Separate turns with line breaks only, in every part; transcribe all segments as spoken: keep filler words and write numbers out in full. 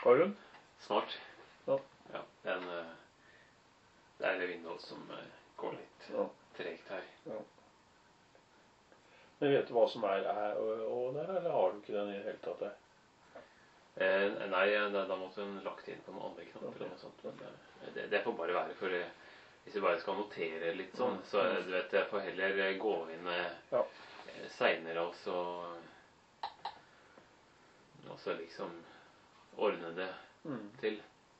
Har du den?
Snart.
Ja.
Ja, den, eh, det er det Windows som eh, går litt
Ja.
tregt her.
Ja. Men vet du hva som er er og, og der, eller har du ikke den i det hele tatt der?
Eh, nei, da, da måtte hun lagt inn på noen andre knapper
Ok.
eller noe sånt. Men eh, det, det får bare være, for eh, hvis jeg bare skal notere litt sånn,
Mm.
så eh, du vet, jeg får heller eh, gå inn eh,
Ja.
eh, senere og så, og så liksom ordne det
Mm.
til.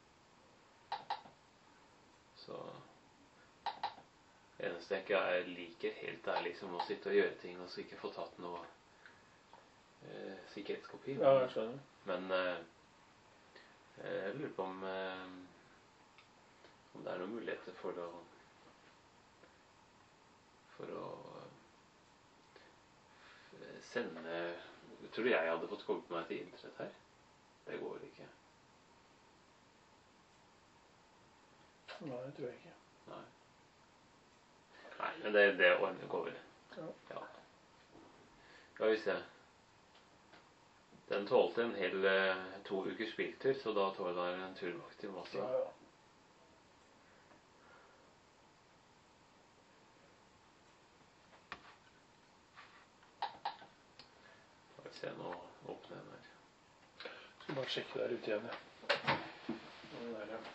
Så eneste jeg ikke er liker helt er liksom å sitte og gjøre ting og så ikke få tatt noe eh, sikkerhetskopi.
Ja, jeg skjønner.
Men eh, jeg lurer på om, eh, om det er noen muligheter for å for å eh, sende. Tror du jeg hadde fått koblet meg til internett her? Det går ikke.
Nei, det tror jeg ikke.
Nei. Nei, men det, det ordner går vel.
Ja.
Ja. Skal vi se. Den tålte en hel eh, to ukers biltur, så da tåler den en tur bak til masse.
Ja, ja.
Skal vi se, nå åpner den her.
Skal bare sjekke der ute igjen, ja. Den der, ja.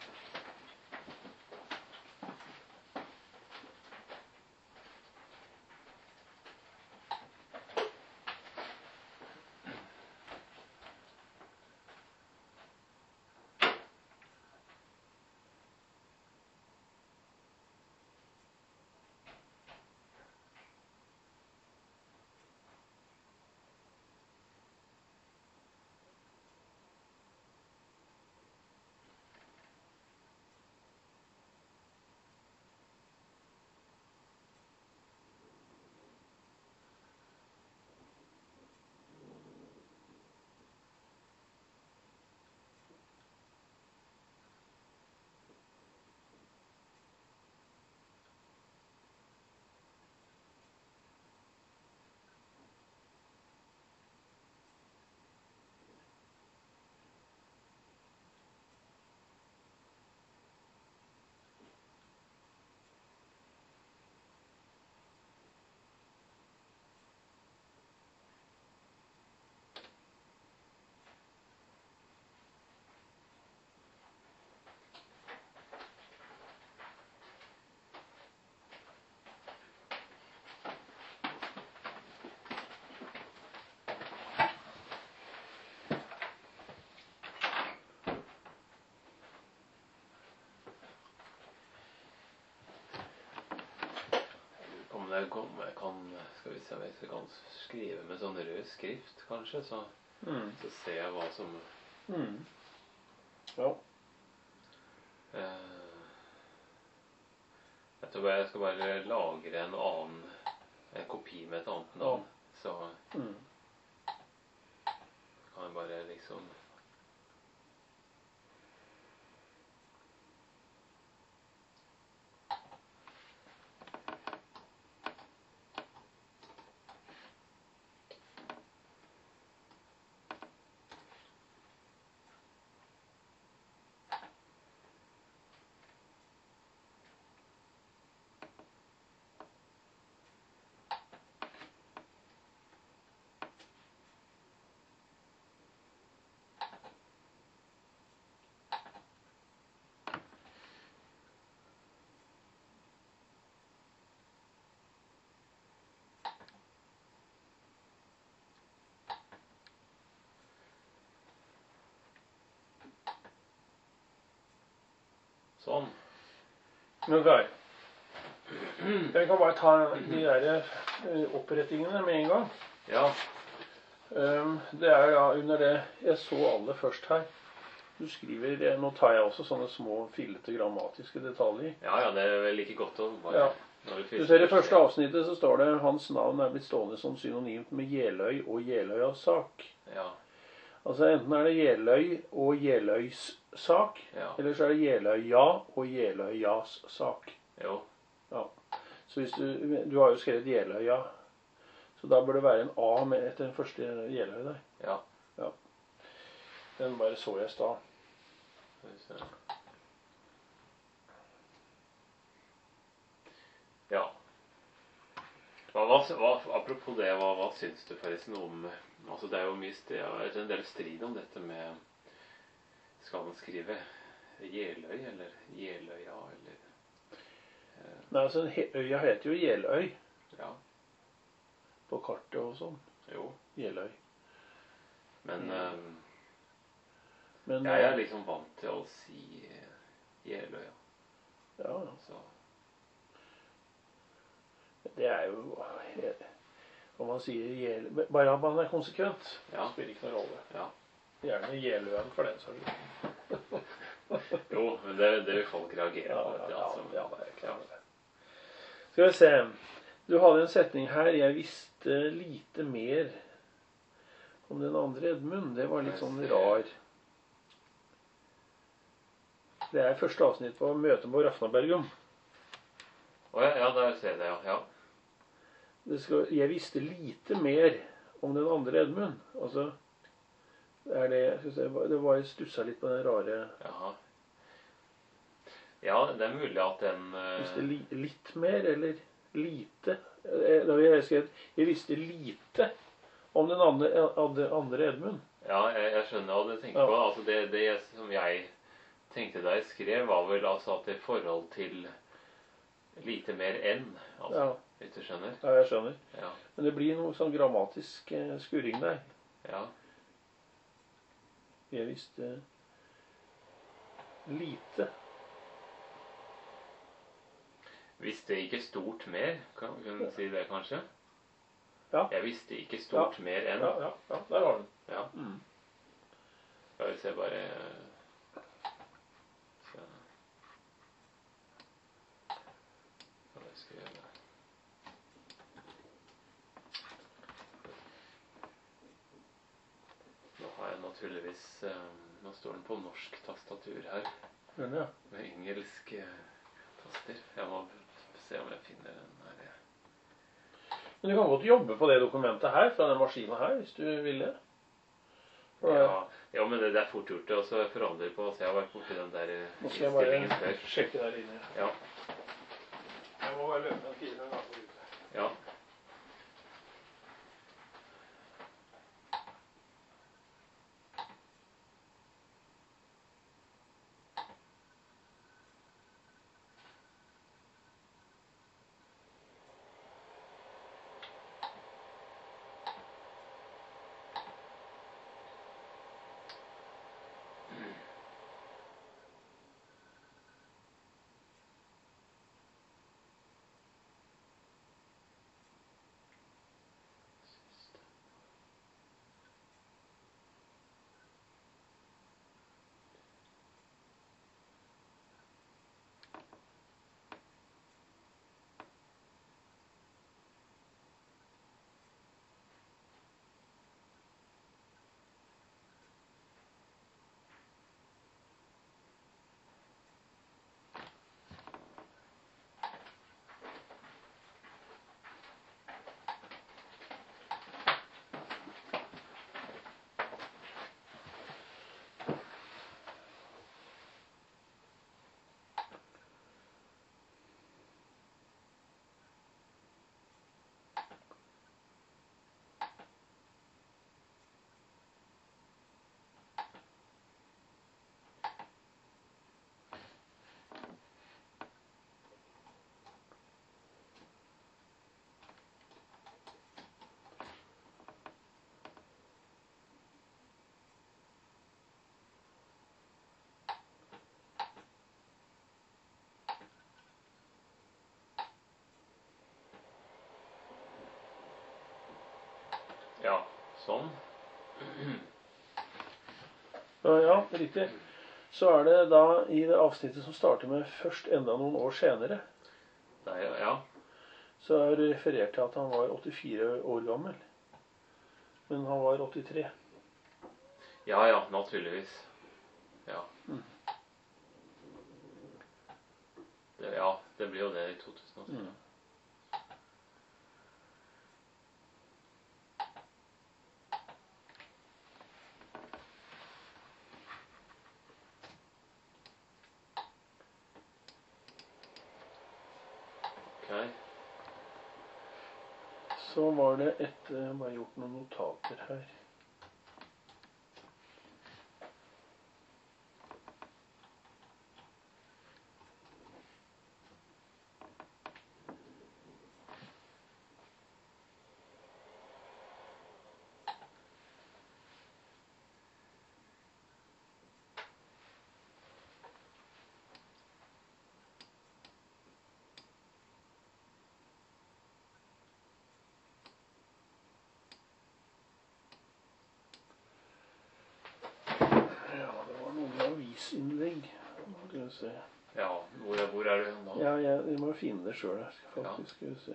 Om det går, om jeg kan, skal vi se om jeg kan skrive med sånn rød skrift, kanskje, så,
Mm.
så ser jeg hva som
Mm. Ja.
eh, Jeg tror jeg skal bare lagre en annen, en kopi med et annet navn, så
Mm.
kan jeg bare liksom sånn.
Ok. Jeg kan bare ta de der eh, opprettingene med en gang.
Ja,
Um, det er da under det jeg så aller først her. Du skriver, eh, nå tar jeg også sånne små fillete grammatiske detaljer.
ja, ja, det er vel like godt å bare
Ja.
når det
Du ser i første avsnittet så står det hans navn er blitt stående som synonymt med Jeløy og Jeløyas sak.
Ja,
Altså enten er det Jeløy og Jeløys sak,
ja,
eller så er det Jeløya og Jeløyas sak.
jo,
Så hvis du, du har jo skrevet Jeløya, så da bør det være en A med etter den første Jeløy der.
ja.
Den bare så jeg i stad.
Skal vi se. Ja. Hva, hva, hva, apropos det, hva, hva syns du forresten om altså det er jo mye det er en del strid om dette med skal man skrive Jeløy eller Jeløya eller eh,
Nei, altså øya heter jo Jeløy.
Ja.
På kartet og sånn.
Jo.
Jeløy.
Men,
Mm.
um,
Men
jeg er liksom vant til å si Jeløya.
Ja,
Så
det er jo om man sier Jeløy, bare at man er konsekvent,
ja.
spiller ikke noen rolle.
Ja.
Gjerne Jeløyen for den saks.
Jo, men det, det vil folk reagere
Ja,
på.
ja,
vet du,
ja,
altså.
ja, det er klart det. Skal vi se. Du hadde en setning her. Jeg visste lite mer om den andre Edmund. Det var litt sånn rar. Det er første avsnitt på møtet på Rafnabergum.
Å ja, ja, der ser jeg det, ja. ja.
Det skal, jeg visste lite mer om den andre Edmund. Altså, er det, skal vi se, det var jeg stusset litt på den rare...
Jaha. Ja, det er mulig at den... Uh...
Visste li, litt mer, eller lite? Da vil jeg skrive at jeg visste lite om den andre, andre Edmund.
Ja, jeg, jeg skjønner hva du tenker
Ja.
på. Altså, det, det som jeg tenkte da jeg skrev, var vel altså at det forhold til lite mer enn, altså,
Ja.
hvis du skjønner.
Ja, jeg skjønner.
Ja.
Men det blir noe sånn grammatisk eh, skurring der.
Ja.
Jeg visste lite.
Visste ikke stort mer, kan kan du si det kanskje?
Ja.
Jeg visste ikke stort
Ja.
mer enn.
Ja, ja, ja, der har du den.
Ja.
Mm.
Skal vi se bare... Så. Kan jeg skrive det? Nå har jeg naturligvis... eh, Nå står den på norsk tastatur her.
Den, ja.
Med engelsk eh, taster. Jeg må se om jeg finner den her.
Men du kan godt jobbe på det dokumentet her, fra den maskinen her, hvis du vil det.
Ja, ja, men det, det er fort gjort det, og så forandre på. Så jeg har vært borti den der eh,
Nå skal jeg
innstillingen
bare
før.
sjekke der inne.
Ja,
Jeg må bare løpe en fire ganger ut.
ja. Ja, sånn.
Ja, ja, riktig. Så er det da i det avsnittet som starter med først enda noen år senere,
Det er, ja.
så er det referert til at han var åttifire år gammel. Men han var åttitre.
Ja, ja, naturligvis. Ja.
Mm.
Det, ja, det blir jo det i to tusen og tre.
Mm. Så var det et, jeg har bare gjort noen notater her. Avisinnlegg. Skal vi se.
Ja, hvor, hvor er du nå?
Ja, jeg, jeg må finne det selv her, faktisk. Skal vi se.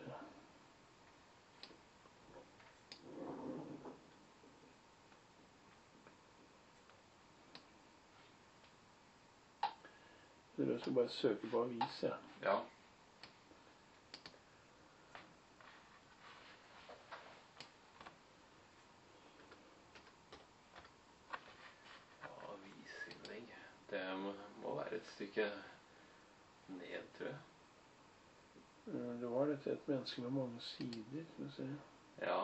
Dere skal bare søke på avis, ja.
Ja. Det må, må være et stykke ned, tror jeg.
Det var dette et menneske med mange sider, skal vi se.
Ja.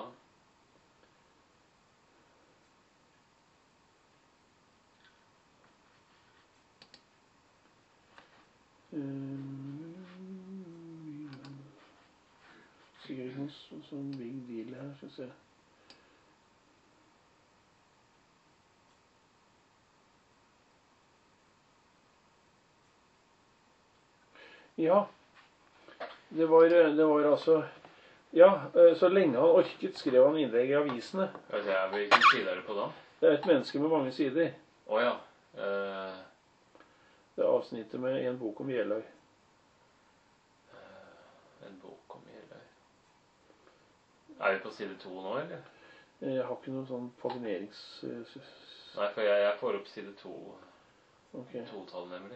Um, sikkert ikke noe sånn big deal her, skal vi se. Ja, det var, det var altså, ja, så lenge han orket skrev han innlegg i avisene.
Hvilken side er det på da?
Det er et menneske med mange sider.
Åja. Uh...
Det er avsnittet med en bok om Jeløy.
Uh, en bok om Jeløy. Er vi på side to nå, eller?
Jeg har ikke noen sånn pagnerings...
Nei, for jeg, jeg får opp side to.
Ok.
To-tall nemlig.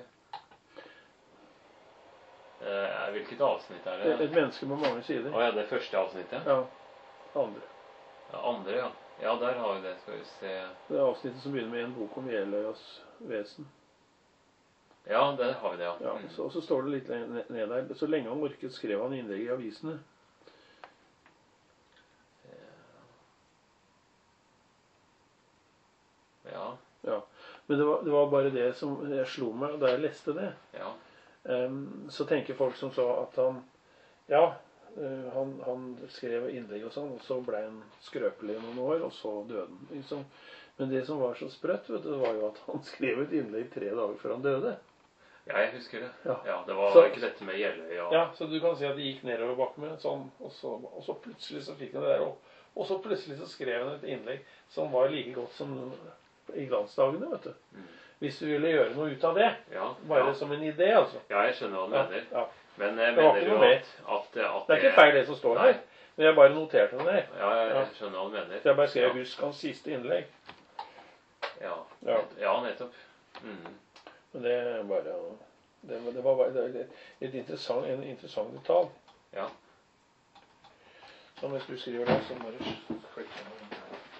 Uh, hvilket avsnitt er det?
Et menneske med mange sider.
Åja, det første avsnittet?
Ja, andre.
Ja, andre, ja. Ja, der har vi det, skal vi se.
Det er avsnittet som begynner med en bok om Jeløyas vesen.
Ja, der har vi det, ja.
Ja, så, og så står det litt ned der. Så lenge han orket skrev han innlegg i avisene.
Ja.
Ja, men det var, det var bare det som jeg slo meg da jeg leste det.
Ja.
Um, så tenker folk som så at han, ja, uh, han, han skrev innlegg og sånn, og så ble han skrøpelig noen år, og så døde han. Liksom. Men det som var så sprøtt, vet du, det var jo at han skrev et innlegg tre dager før han døde.
Ja, jeg husker det.
Ja,
ja det var
så,
ikke dette med Jeløy. Ja.
ja, så du kan si at det gikk nedover bakken med sånn, og så, og så plutselig så fikk han det der, og, og så plutselig så skrev han et innlegg som var like godt som i glansdagene, vet du. Mm. Hvis du ville gjøre noe ut av det,
ja,
bare
ja.
som en idé, altså.
Ja, jeg skjønner hva du mener.
Ja, ja.
Men jeg mener jo at, at, at
det er ikke feil det som står her, men jeg bare noterte det der.
Ja, jeg, jeg skjønner hva du mener.
Så jeg bare skrev, husk hans siste innlegg.
Ja,
ja.
ja nettopp. Mm.
Men det er bare, det, det var bare det, et interessant, en interessant detalj.
Ja.
Så hvis du skriver det, så må du klikke på den.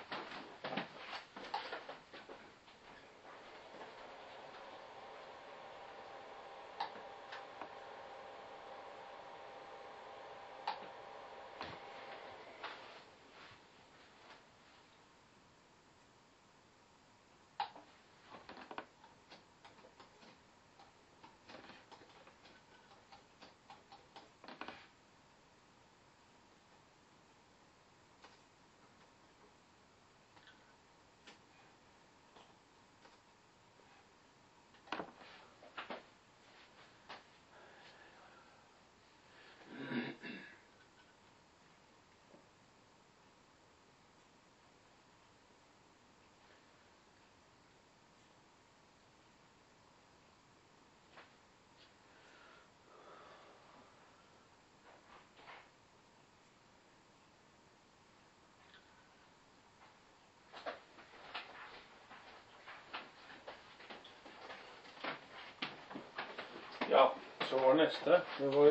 Ja, så var neste. Det var...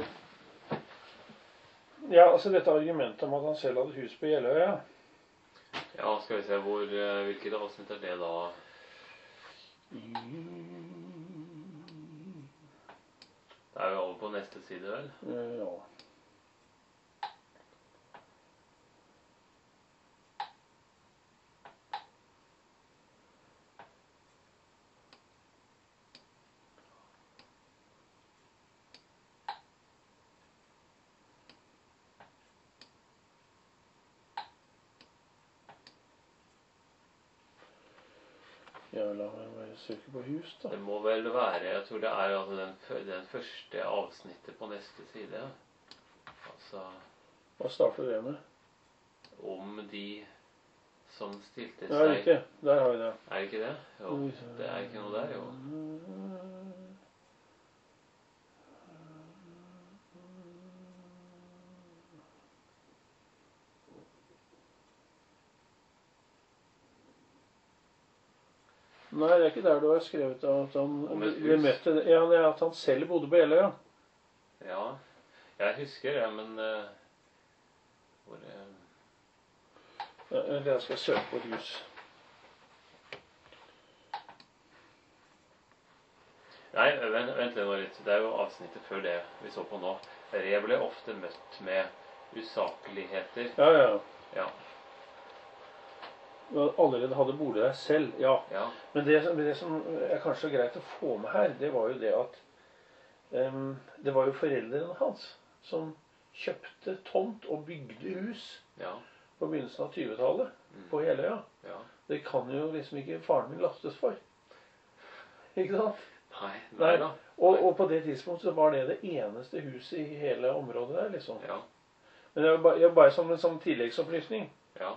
Ja, altså dette argumentet om at han selv hadde hus på Jeløya.
Ja, skal vi se hvor, hvilket avsnitt er det da? Det er jo over på neste side, vel?
Ja. Ja, la meg bare søke på hus, da.
Det må vel være, jeg tror det er altså den, f- den første avsnittet på neste side. Altså
Hva starter det med?
om de som stilte
Ja,
seg.
riktig. Der har vi det.
Er det ikke det? Jo, det er ikke noe der, jo.
Nei, det er ikke der du har skrevet at han
Om et
ble
hus.
møtt til det. Ja, det er at han selv bodde på Jeløya.
Ja, jeg husker det, men eh, hvor eh,
Ja, eller jeg skal søke på et hus.
Nei, vent, vent litt nå litt. Det er jo avsnittet før det vi så på nå. Der jeg ble ofte møtt med usakligheter.
Ja, ja.
Ja,
Du allerede hadde bolig der selv, ja.
ja,
Men det, som- det som er kanskje greit å få med her, det var jo det at em, det var jo foreldrene hans som kjøpte tomt og bygde hus
ja,
på begynnelsen av tjuetallet
mm,
på Jeløya.
ja.
Det kan jo liksom ikke faren min lastes for. Ikke sant?
Nei, nei da.
Og, og på det tidspunktet så var det det eneste huset i hele området der, liksom.
Ja,
Men det var bare, jeg var bare som en sånn tilleggsopplysning.
ja.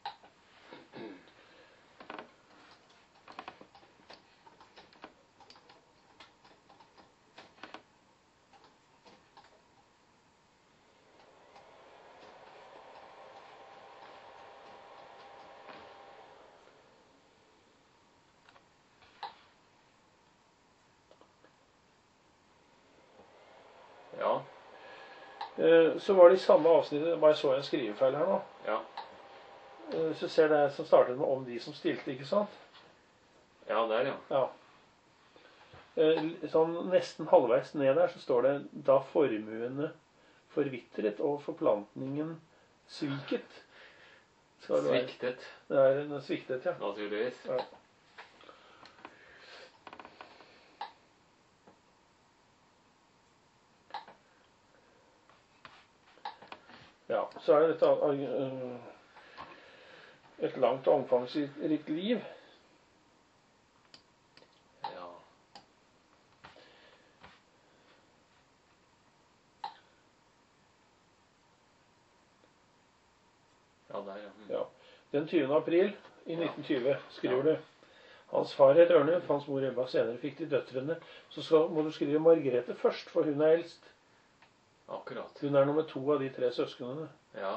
Ja,
Eh, Så var det i samme avsnittet, bare så jeg en skrivefeil her nå.
ja.
Eh, Så ser det som startet med om de som stilte, ikke sant?
Ja, der, ja.
Ja. Eh, Sånn nesten halvveis ned der så står det da formuene forvitret og forplantningen sviket. Skal det være?
Sviktet,
Det er en sviktet, ja.
naturligvis.
Ja. Ja, så er dette uh, et langt og omfangsrikt liv.
Ja. Ja, der, ja. Mm.
Ja. Den tyvende april i nitten tjue skriver du hans far het Ørnulf, hans mor Ebba. Senere fikk de døtrene. Så skal, må du skrive Margrethe først, for hun er eldst.
Akkurat.
Hun er nummer to av de tre søsknene.
Ja.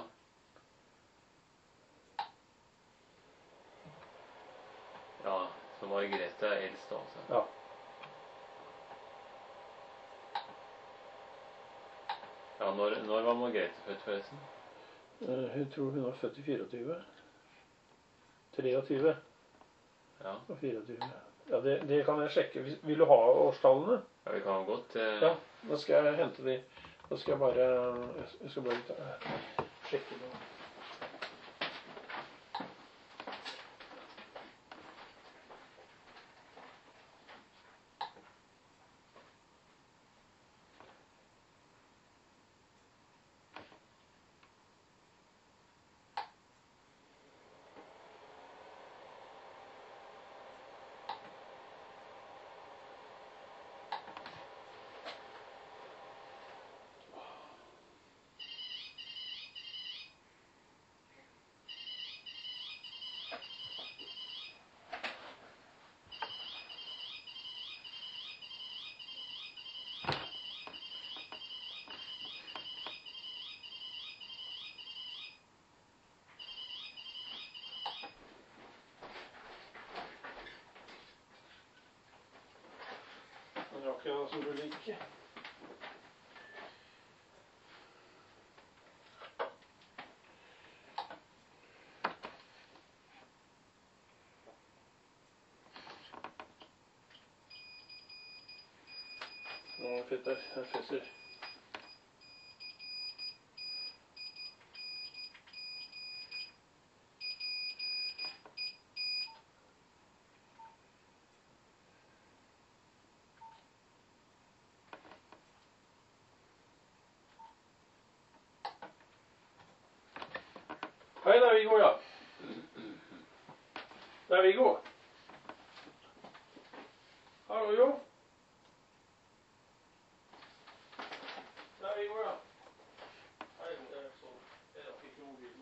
Ja, så Margrethe er eldst, altså.
Ja.
Ja, når, når var Margrethe født, forresten?
Uh, hun tror hun var født i fireogtyve. treogtyve
Ja.
og fireogtyve. Ja, det, det kan jeg sjekke. Vil- Vil du ha årstallene?
Ja, vi kan godt eh,
Ja, da skal jeg hente de. Da skal jeg bare Jeg skal bare ta, sjekke det. Den rakk jeg da som du liker. Nå, Petter, jeg fesser. Hei, det er Viggo, ja. Det er Viggo. Hallo, jo. Nei, vi går da. Nei, det er sånn. Jeg rakk ikke mobilen.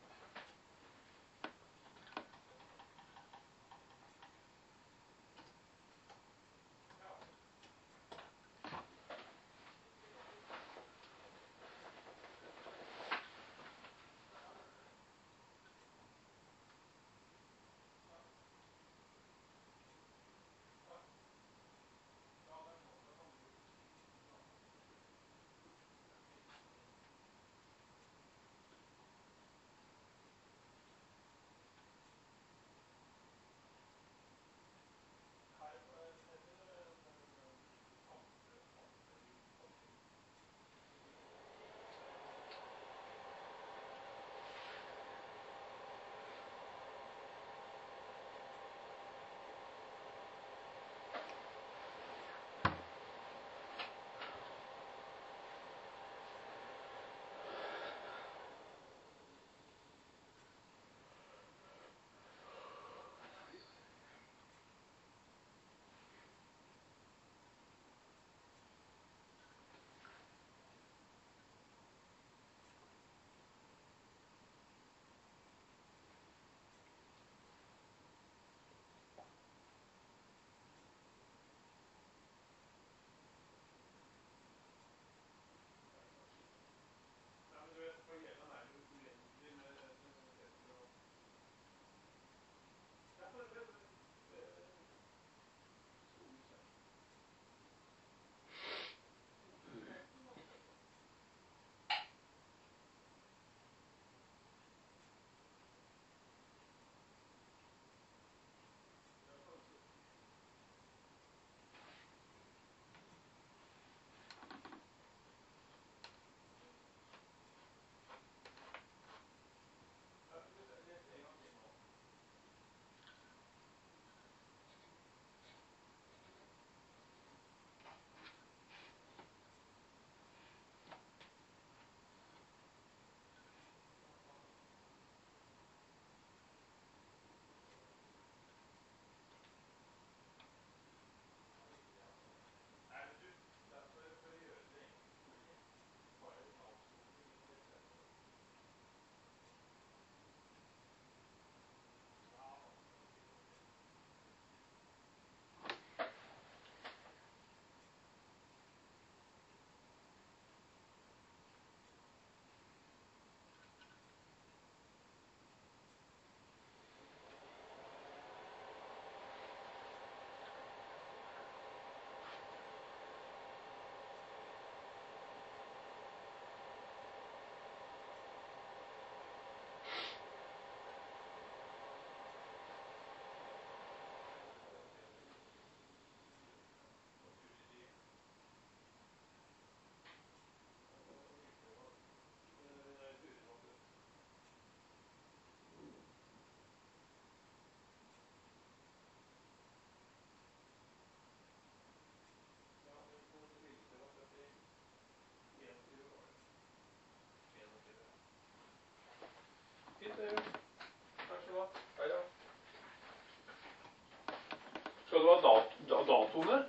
Skal du ha dat da datoene?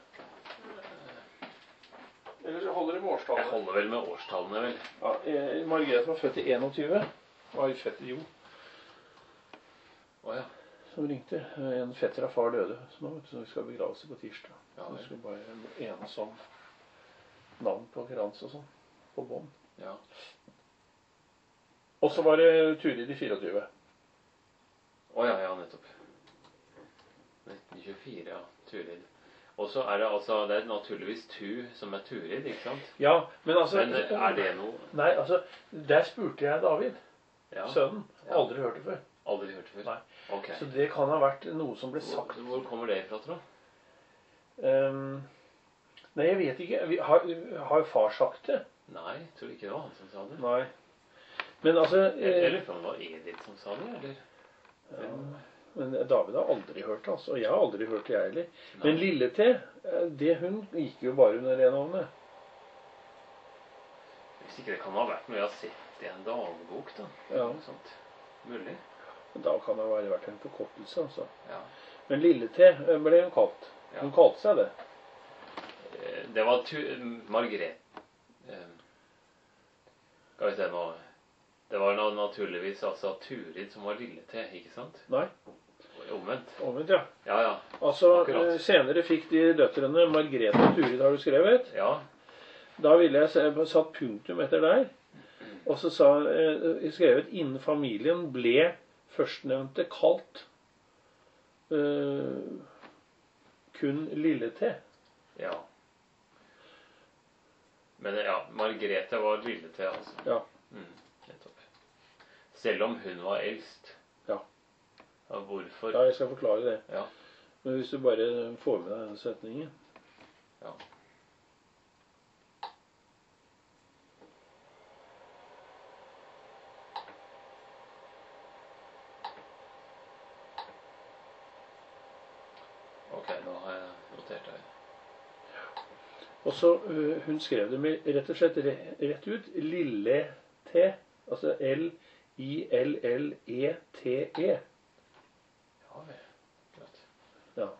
Eller så holder det med årstallene?
Jeg holder vel med årstallene, vel.
Ja, eh, Margrethe var født i enogtyve. Var født i jo.
Åja.
Som ringte. En fetter av far døde. Så nå så vi skal begrave seg på tirsdag.
Ja,
det skulle bare enes om navn på krans og sånn. På bånd.
Ja.
Og så var det Turid i fireogtyve.
Åja, ja, nettopp. nitten tjuefire, ja. Turid. Og så er det altså, det er naturligvis Tu som er Turid, ikke sant?
Ja, men altså...
Men er det noe...
Nei, altså, der spurte jeg David,
ja.
Sønnen.
Ja.
Aldri hørt det før.
Aldri hørt det før?
Nei.
Ok.
Så det kan ha vært noe som ble sagt.
Hvor, hvor kommer det ifra, tro?
Um, nei, jeg vet ikke. Vi har, har far sagt det?
Nei, jeg tror ikke det var han som sa det.
Nei. Men altså... Eh,
eller for det var Edith som sa det, eller?
Ja. Men David har aldri hørt det, altså. Og jeg har aldri hørt det, jeg heller.
Nei.
Men Lille T, det hun gikk jo bare under det navnet.
Hvis ikke det kan ha vært noe jeg har sett i en dagbok, da.
Ja.
Noe sånt. Mulig.
Da kan det ha vært en forkortelse, altså.
Ja.
Men Lille-T ble hun kalt.
Ja.
Hun kalte seg det.
Eh, Det var tu Margrethe. Eh, Skal vi se nå. Det var na- naturligvis altså Turid som var Lille-T, ikke sant?
Nei,
Omvendt.
omvendt, ja.
Ja, ja.
Altså,
Akkurat.
eh, senere fikk de døtrene Margrethe og Turid, har du skrevet.
Ja.
Da ville jeg se- satt punktum etter der. Og så sa eh, jeg skrevet innen familien ble førstnevnte kalt eh, kun Lille-T.
Ja. Men ja, Margrethe var Lille-T, altså.
Ja.
Mm, nettopp. Selv om hun var eldst.
Ja.
Ja, hvorfor?
Ja, jeg skal forklare det.
Ja.
Men hvis du bare får med deg den setningen.
Ja. Ok, nå har jeg notert det.
Og så øh, hun skrev det med rett og slett re- rett ut Lille-T. Altså L-I-L-L-E-T-E.
Ja vel. Klart.
Ja.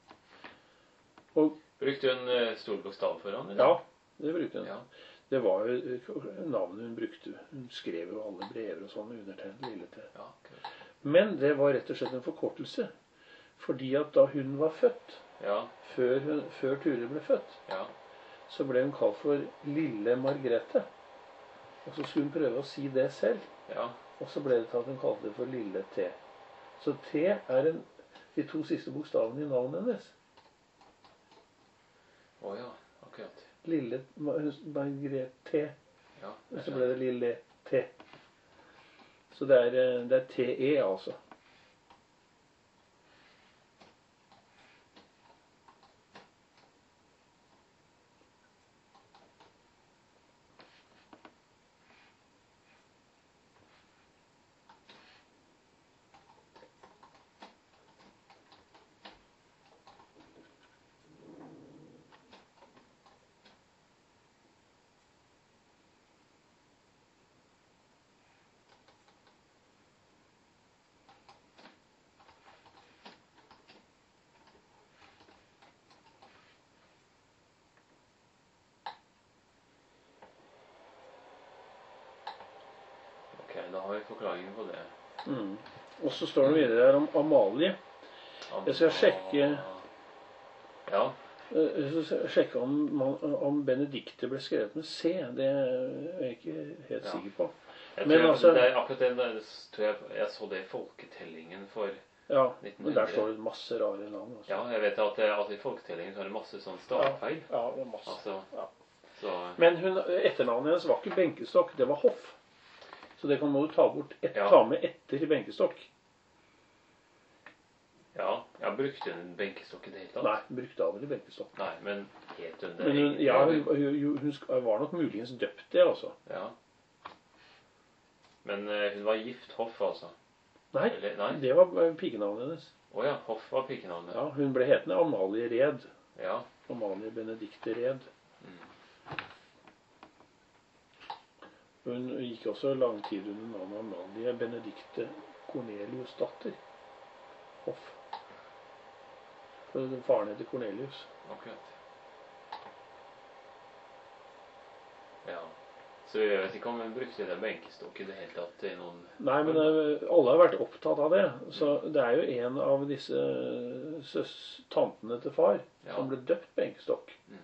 Og
Brukte hun eh, stor bokstav foran? eller?
ja, det brukte hun.
Ja.
Det var jo øh, navnet hun brukte. Hun skrev jo alle brever og sånn med undertegnet Lille-T.
Ja, klart.
Men det var rett og slett en forkortelse. Fordi at da hun var født,
Ja,
før, hun, før Ture ble født,
ja.
så ble hun kalt for Lille Margrethe. Og så skulle hun prøve å si det selv.
Ja,
Og så ble det til at hun kalte det for Lille T. Så T er en, de to siste bokstavene i navnet hennes.
å ja, akkurat.
Lille Margrethe.
Ja,
Og så ble det Lille T. Så det er, eh, det er T E, altså.
ok, da har vi forklaringen på det.
Mm. Og så står det videre her om Amalie. Jeg skal sjekke,
Ja,
eh, jeg skal sjekke om, man- om Benedikte ble skrevet med C. Det er jeg ikke helt
Ja.
sikker på.
jeg
Men
tror
altså-
det er akkurat den der, tror jeg, jeg så det i folketellingen for
Ja,
nitten
men der
hundre.
står det masse rare navn. Altså.
Ja, jeg vet at, det- at i folketellingen så er det masse sånn stavfeil.
Ja, det er masse.
Altså,
Ja.
så
Men hun, etternavnet hennes var ikke Benkestokk, det var Hoff. Så det kan må du ta, bort et,
Ja.
ta med etter Benkestokk.
ja, jeg brukte hun benkestokk i det hele tatt.
Nei, hun brukte aldri Benkestokk.
Nei, men het hun det
Men hun,
egentlig?
ja, hun, hun, hun sk- var nok muligens døpt det, altså.
Ja. Men eh, hun var gift Hoff, altså?
Nei,
Eller, nei?
det var eh, pikenavnet hennes.
Å ja, Hoff var pikenavnet.
Ja, hun ble hetende Amalie Red.
Ja.
Amalie Benedikte Red.
Mm.
Hun gikk også lang tid under navnet Amalie Benedikte Cornelius datter. Hoff. For faren heter Cornelius.
Akkurat. Ja. Så jeg vet ikke om hun brukte den benkestokk i det hele tatt i noen...
Nei, men eh, alle har vært opptatt av det. Så det er jo en av disse eh, søs, tantene til far
Ja.
som ble døpt Benkestokk.
Mm.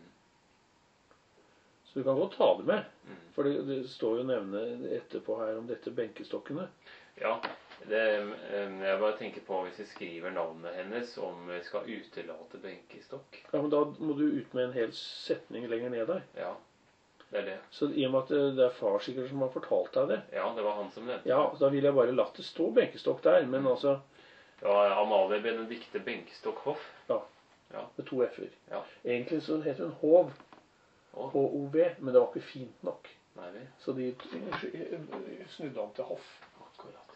Så du kan godt ta det med.
Mm.
For det, det står jo nevne etterpå her om dette benkestokkene.
Ja, det, eh, jeg bare tenker på hvis jeg skriver navnet hennes om jeg skal utelate benkestokk.
Ja, men da må du ut med en hel setning lenger ned der.
Ja, det er det.
Så i og med at det er far sikkert som har fortalt deg det,
Ja, det var han som nevnte.
ja, da vil jeg bare latt det stå benkestokk der. Men
Mm.
altså
Det var Amalie Benedikte Benkestokk Hoff.
med to f-er.
Ja.
Egentlig så heter hun Hov.
Å,
H O V, men det var ikke fint nok.
nei vel.
Så de snudde han til Hoff.
Akkurat.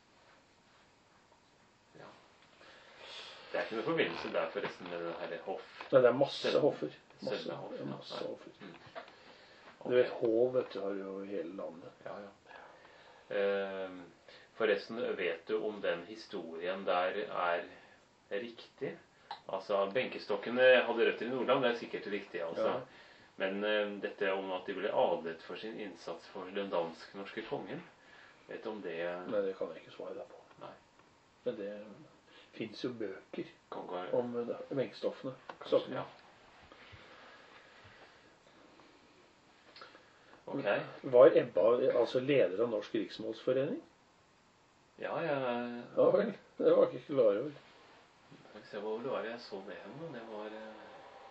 Ja. Det er ikke noe forbindelse der forresten med den her Hoff.
Nei, det er masse
Selv-
hoffer. Masse,
selve Hoff, ja.
masse
Nei.
hoffer.
Mm.
Du vet, Hov vet du, har jo hele landet.
Ja, ja. Ehm, forresten, vet du om den historien der er riktig. Altså, benkestokkene hadde røtter i Nordland, det er sikkert riktig, altså.
Ja.
Men uh, dette om at de ble adlet for sin innsats for den dansk-norske kongen, vet du om det...
Nei, det kan jeg ikke svare deg på.
Nei.
Men det finnes jo bøker
Kongar...
om uh, benkestoffene.
Kanskje, ja. Ok.
Var Ebba altså leder av Norsk Riksmålsforening?
Ja, jeg...
Ja vel, det var ikke klar over.
Jeg vil se hvor det var jeg så det hen, det var... Uh...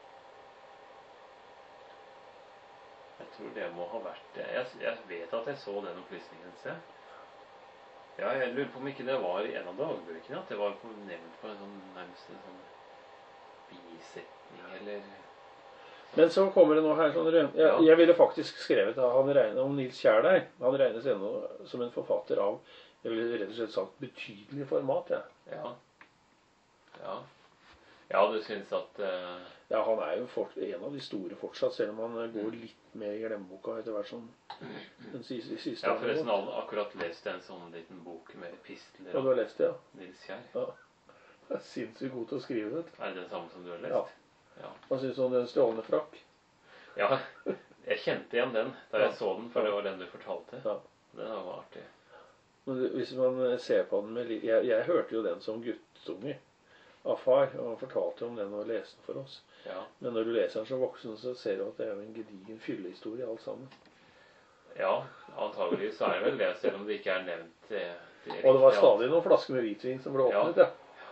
Jeg tror det må ha vært det. Jeg, jeg vet at jeg så den opplysningen, se. Ja, jeg lurer på om ikke det var i en av dagbøkene, at det var nevnt på en sånn, nærmest en sånn bisetning, eller...
Men så kommer det nå her sånn rønt. Jeg,
Ja.
jeg ville faktisk skrevet da han regnet om Nils Kjær der. Han regnes ennå som en forfatter av, jeg ville rett og slett sagt, betydelig format, ja.
Ja. Ja. Ja, du synes at... Uh...
Ja, han er jo fort, en av de store fortsatt, selv om han går litt mer i glemmeboka etter hvert som den siste, siste
Ja, forresten, jeg har akkurat lest en sånn liten bok med pistler.
Ja, du har lest det, ja.
Nils Kjær.
Ja. Det er sinnssykt god til å skrive det.
Er det den samme som du har lest?
Ja.
Ja.
Hva synes du om den strålende frakk?
Ja, jeg kjente igjen den da jeg så den, for det var den du fortalte.
Ja.
Den var artig.
Men hvis man ser på den med litt... Jeg, jeg hørte jo den som guttunge av far, og han fortalte om den og leste den for oss.
Ja.
Men når du leser den som voksen, så ser du at det er en gedigen fyllehistorie alt sammen.
Ja, antageligvis så er det vel det, selv om det ikke er nevnt det, det
Og det var stadig noen flasker med hvitvin som ble åpnet, ja.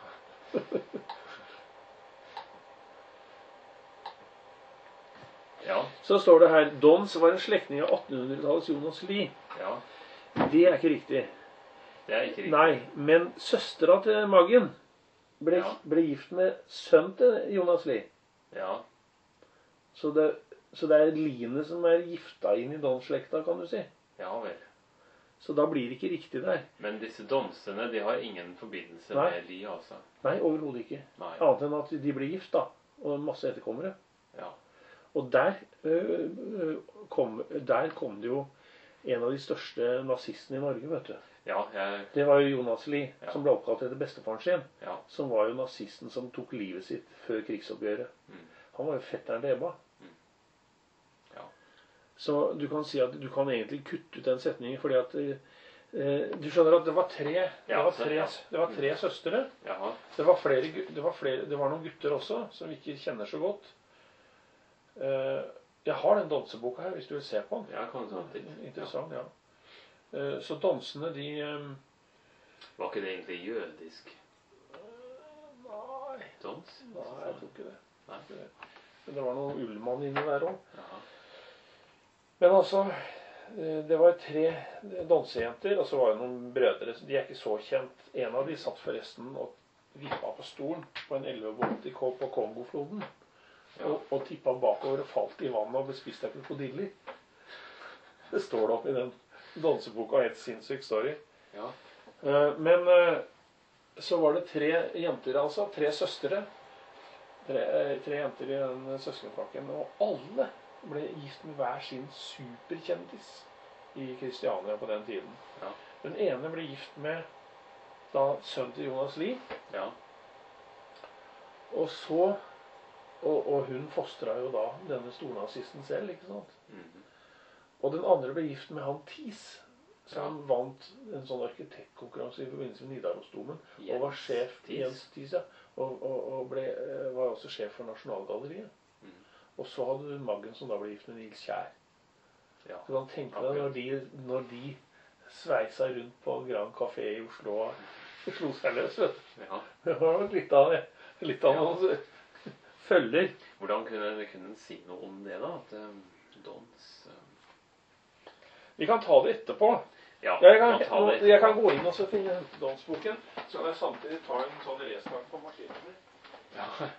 Ja.
Så står det her, Dons var en slektning av attenhundretallets Jonas Lie.
Ja.
Det er ikke riktig.
Det er ikke riktig.
Nei, men søstera til Maggen ble,
Ja.
ble gift med sønnen til Jonas Lie.
Ja.
Så det, så det er Liene som er gifta inn i Dons-slekta, kan du si.
Ja vel.
Så da blir det ikke riktig der.
Men disse donsene, de har ingen forbindelse
Nei.
med Lie, altså.
Nei, overhodet ikke.
Nei.
Annet enn at de ble gift da, og masse etterkommere.
Ja.
Og der, øh, øh, kom, der kom det jo en av de største nazistene i Norge, vet du.
Ja, jeg...
Det var jo Jonas Lie,
Ja.
som ble oppkalt etter bestefaren sin,
Ja.
som var jo nazisten som tok livet sitt før krigsoppgjøret.
Mm.
Han var jo fetteren til Ebba.
Mm. Ja.
Så du kan si at du kan egentlig kutte ut den setningen, fordi at eh, du skjønner at det var tre, det
Ja,
var
så-
tre,
ja.
det var tre søstre.
Jaha.
Det var, flere, gu- det, var flere, det var noen gutter også, som vi ikke kjenner så godt. Eh, jeg har den danseboka her, hvis du vil se på den.
Ja, kan du ta en titt.
Interessant, ja. Eh, så dansene, de... eh,
Var ikke det egentlig jødisk
Nei,
dans?
nei, jeg tror ikke det.
Nei.
Men det var noen ullmann inni der også.
Jaha.
Men altså, eh, det var tre dansejenter, og så var det noen brødre. De er ikke så kjent. En av de satt forresten og vippet på stolen på en elvebåt i Ko- på Kongofloden.
Ja.
Og, og tippet bakover og falt i vannet og ble spist av krokodiller. Det står det opp i den danseboka, helt sinnssyk story.
Ja.
Eh, Men eh, så var det tre jenter, altså. Tre søstre. Tre, tre jenter i den søskenflokken. Og alle ble gift med hver sin superkjendis i Kristiania på den tiden.
Ja.
Den ene ble gift med da sønnen til Jonas Lie.
Ja.
Og så og, og hun fostret jo da denne stornazisten selv, ikke sant?
Mhm.
Og den andre ble gift med han Thies, som
Ja.
vant en sånn arkitektkonkurranse i forbindelse med Nidarosdomen. Og var
Jens
sjef
Thies.
Jens Thies, ja. Og, og, og ble, eh, var også sjef for Nasjonalgalleriet.
Mhm.
Og så hadde du Maggen som da ble gift med Nils Kjær.
Ja.
Så kan du tenke deg når de, når de sveisa rundt på Grand Café i Oslo og slo seg løs, vet du.
Ja.
Det var nok litt av, litt av
Ja.
noen følger.
Hvordan kunne, kunne en si noe om det, da? At um, dans um...
Vi kan ta det etterpå.
Ja,
Jeg kan,
man tar det
nå- jeg kan gå inn og så finne dansboken, så kan jeg samtidig ta en sånn restart på maskinen.
Ja.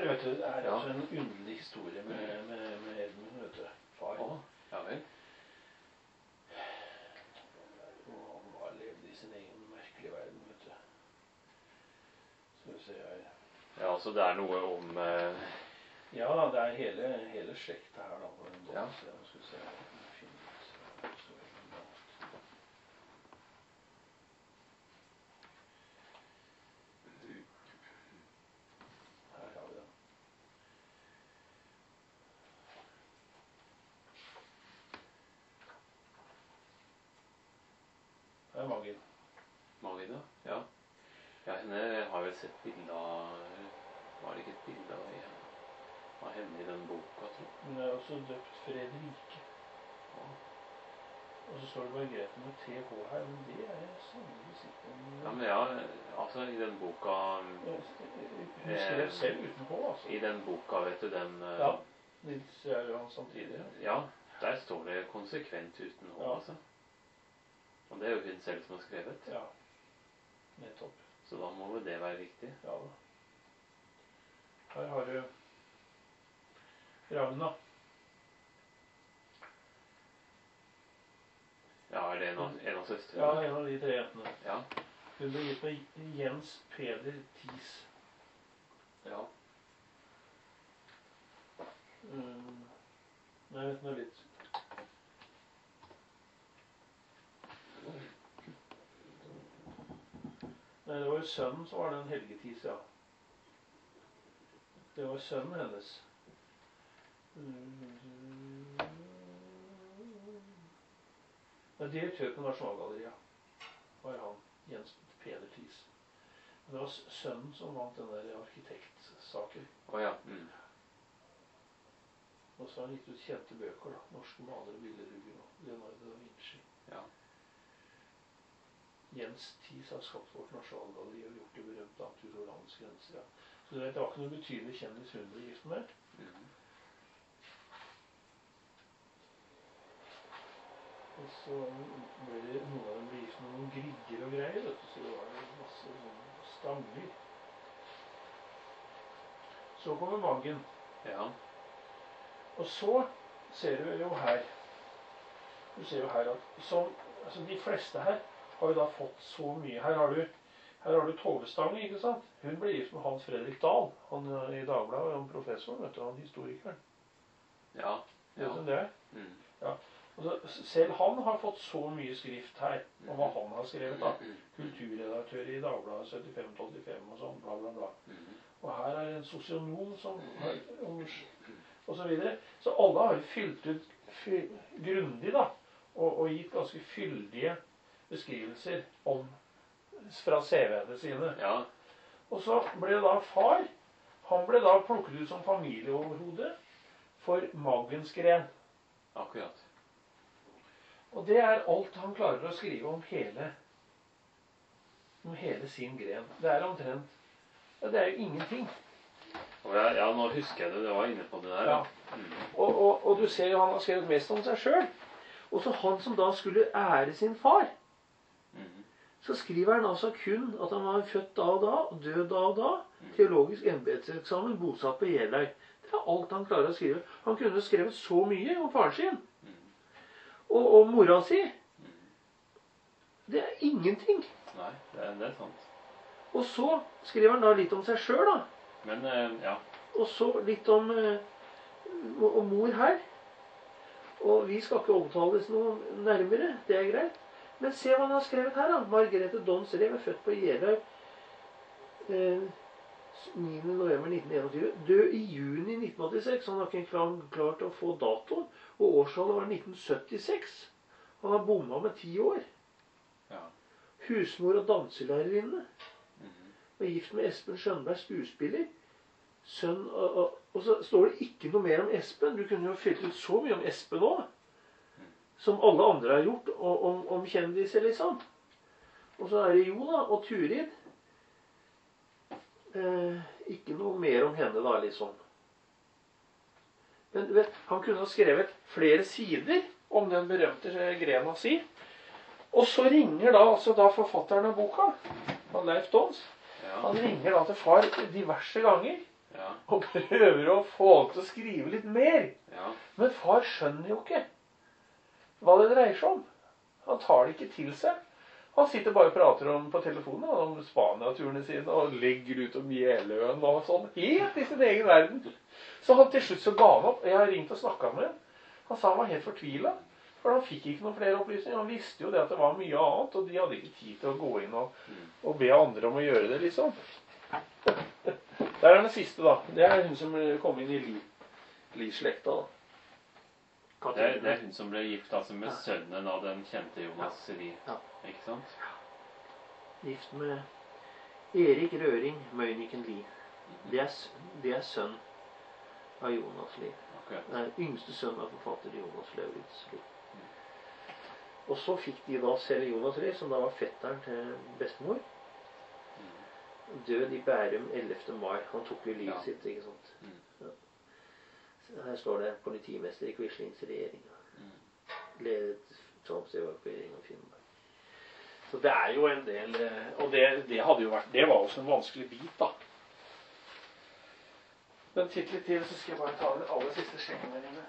her, vet du, er
Ja.
altså en underlig historie med, med, med Edmund, vet du. Far.
Å, ja vel.
Og han var levd i sin egen merkelige verden, vet du. Skal vi se her.
Ja, altså det er noe om eh,
Ja, det er hele, hele slekta her da. På en
Ja.
Skal vi se her. Finne ut. Så er det lavt. Her har vi den. Her er Magin.
Magina, ja. Ja, henne har jeg sett bilde av. Var det ikke et bilde av, av henne i den boka, tror jeg?
Hun er også døpt Fredrike.
Ja.
Og så står det Margrethe med T H her, men det er sannelig sikkert.
Ja, men ja, altså i den boka
Hun skrev selv utenpå, altså.
I den boka, vet du, den eh,
Ja, Nils Johan samtidig.
Ja, der står det konsekvent uten H,
Ja.
altså. Og det er jo hun selv som har skrevet.
Ja, nettopp.
Så da må vel det være riktig.
Ja da. Her har du Ragna.
Ja, er det en av, en av søstrene?
Ja, en av de tre jentene.
Ja.
Hun ble gitt med Jens Peder Thies.
Ja.
Um, nei, vent nå litt. Nei, det var jo sønnen som var den Helge Thies, ja. Det var sønnen hennes. Nei, direktør på Nasjonalgalleriet var han, Jens Peder Thies. Det var sønnen som vant den der arkitektsaken.
Å ja. Mm.
Og så har han gitt ut kjente bøker, da. Norske malere, billedhugger og Leonardo da Vinci.
Ja.
Jens Thies har skapt vårt Nasjonalgalleri og gjort det berømte Arthur Orans grenser. Ja. Så det var ikke noe betydelig kjendis hun ble gift med.
Mm.
Og så ble det, noen av dem ble gift med noen grigger og greier, vet du, så det var jo masse sånne stanger. Så kommer Maggen.
Ja.
Og så ser du jo her, du ser jo her at som, altså de fleste her har jo da fått så mye. Her har du, her har du Tovestange, ikke sant? Hun ble gift med Hans Fredrik Dahl, han i Dagbladet, han professoren, vet du, han historikeren.
Ja.
Vet
Ja.
du det er?
Mm.
Ja. Og så, selv han har fått så mye skrift her, om hva han har skrevet da. Kulturredaktør i Dagbladet syttifem til åttifem og sånn, bla bla bla.
Mm.
Og her er en sosionom som har, og så videre. Så alle har jo fylt ut fy, grundig da, og, og gitt ganske fyldige beskrivelser om, fra C V-ene sine.
Ja.
Og så ble da far, han ble da plukket ut som familieoverhode for Magensgren.
Akkurat.
Og det er alt han klarer å skrive om hele, om hele sin gren. Det er omtrent, ja, det er jo ingenting.
Og ja, ja, nå husker jeg det, det var inne på det der.
Ja.
Mm.
Og, og, og du ser jo han har skrevet mest om seg selv. Og så han som da skulle ære sin far,
Mm.
så skriver han altså kun at han var født da og da, død da og da, teologisk embedseksamen, bosatt på Jeløy. Det er alt han klarer å skrive. Han kunne skrevet så mye om faren sin. Og om mora si. Det er ingenting.
Nei, det er, det er sant.
Og så skriver han da litt om seg selv da.
Men, eh, ja.
Og så litt om, eh, om mor her. Og vi skal ikke omtales noe nærmere, det er greit. Men se hva han har skrevet her da. Margrethe Dons Rev er født på Jeløy eh, niende november nitten enogtyve. Død i juni nitten åttiseks. Han har ikke klart, klart å få datoen. Og årstallet var nitten syttiseks. Han har bommet med ti år.
Ja.
Husmor og danselærerinne.
Mm.
Var gift med Espen Skjønberg, skuespiller. Sønn, og, og, og så står det ikke noe mer om Espen. Du kunne jo fylt ut så mye om Espen også. Som alle andre har gjort og, om, om kjendiser, liksom. Og så er det Jo da, og Turid. Eh, ikke noe mer om henne da, liksom. Men vet, han kunne ha skrevet flere sider om den berømte grena si. Og så ringer da, altså da forfatteren av boka, han Leif Dons,
Ja.
han ringer da til far diverse ganger.
Ja.
Og prøver å få han til å skrive litt mer.
Ja.
Men far skjønner jo ikke hva det dreier seg om. Han tar det ikke til seg. Han sitter bare og prater om på telefonen om Spania-turene sine og legger ut om Jeløen og sånn. Helt i sin egen verden. Så han til slutt så ga han opp. Jeg har ringt og snakket med ham. Han sa han var helt fortvilet. For han fikk ikke noen flere opplysninger. Han visste jo det at det var mye annet, og de hadde ikke tid til å gå inn og, og be andre om å gjøre det, liksom. Der er den siste, da. Det er hun som kom inn i li, livslekta, da.
Det er, det er hun som ble gift altså, med ja. sønnen av den kjente Jonas Lie, ja. Ikke sant?
Gift med Erik Røring Møyniken Lie. Det er, det er sønn av Jonas Lie. Okay. Det er yngste sønn av forfatter Jonas Laurits Lie. Mm. Og så fikk de da selv Jonas Lie, som da var fetteren til bestemor. Mm. Død i Bærum ellevte mai. Han tok jo livet ja. sitt, ikke sant? Mm. Ja. Her står det politimester i Quislings regjering. Mm. Ledet tvangsevakuering av Finnmark. Så det er jo en del, og det, det hadde jo vært, det var også en vanskelig bit da. Men titt litt til, så skal jeg bare ta den aller siste slengen der inne.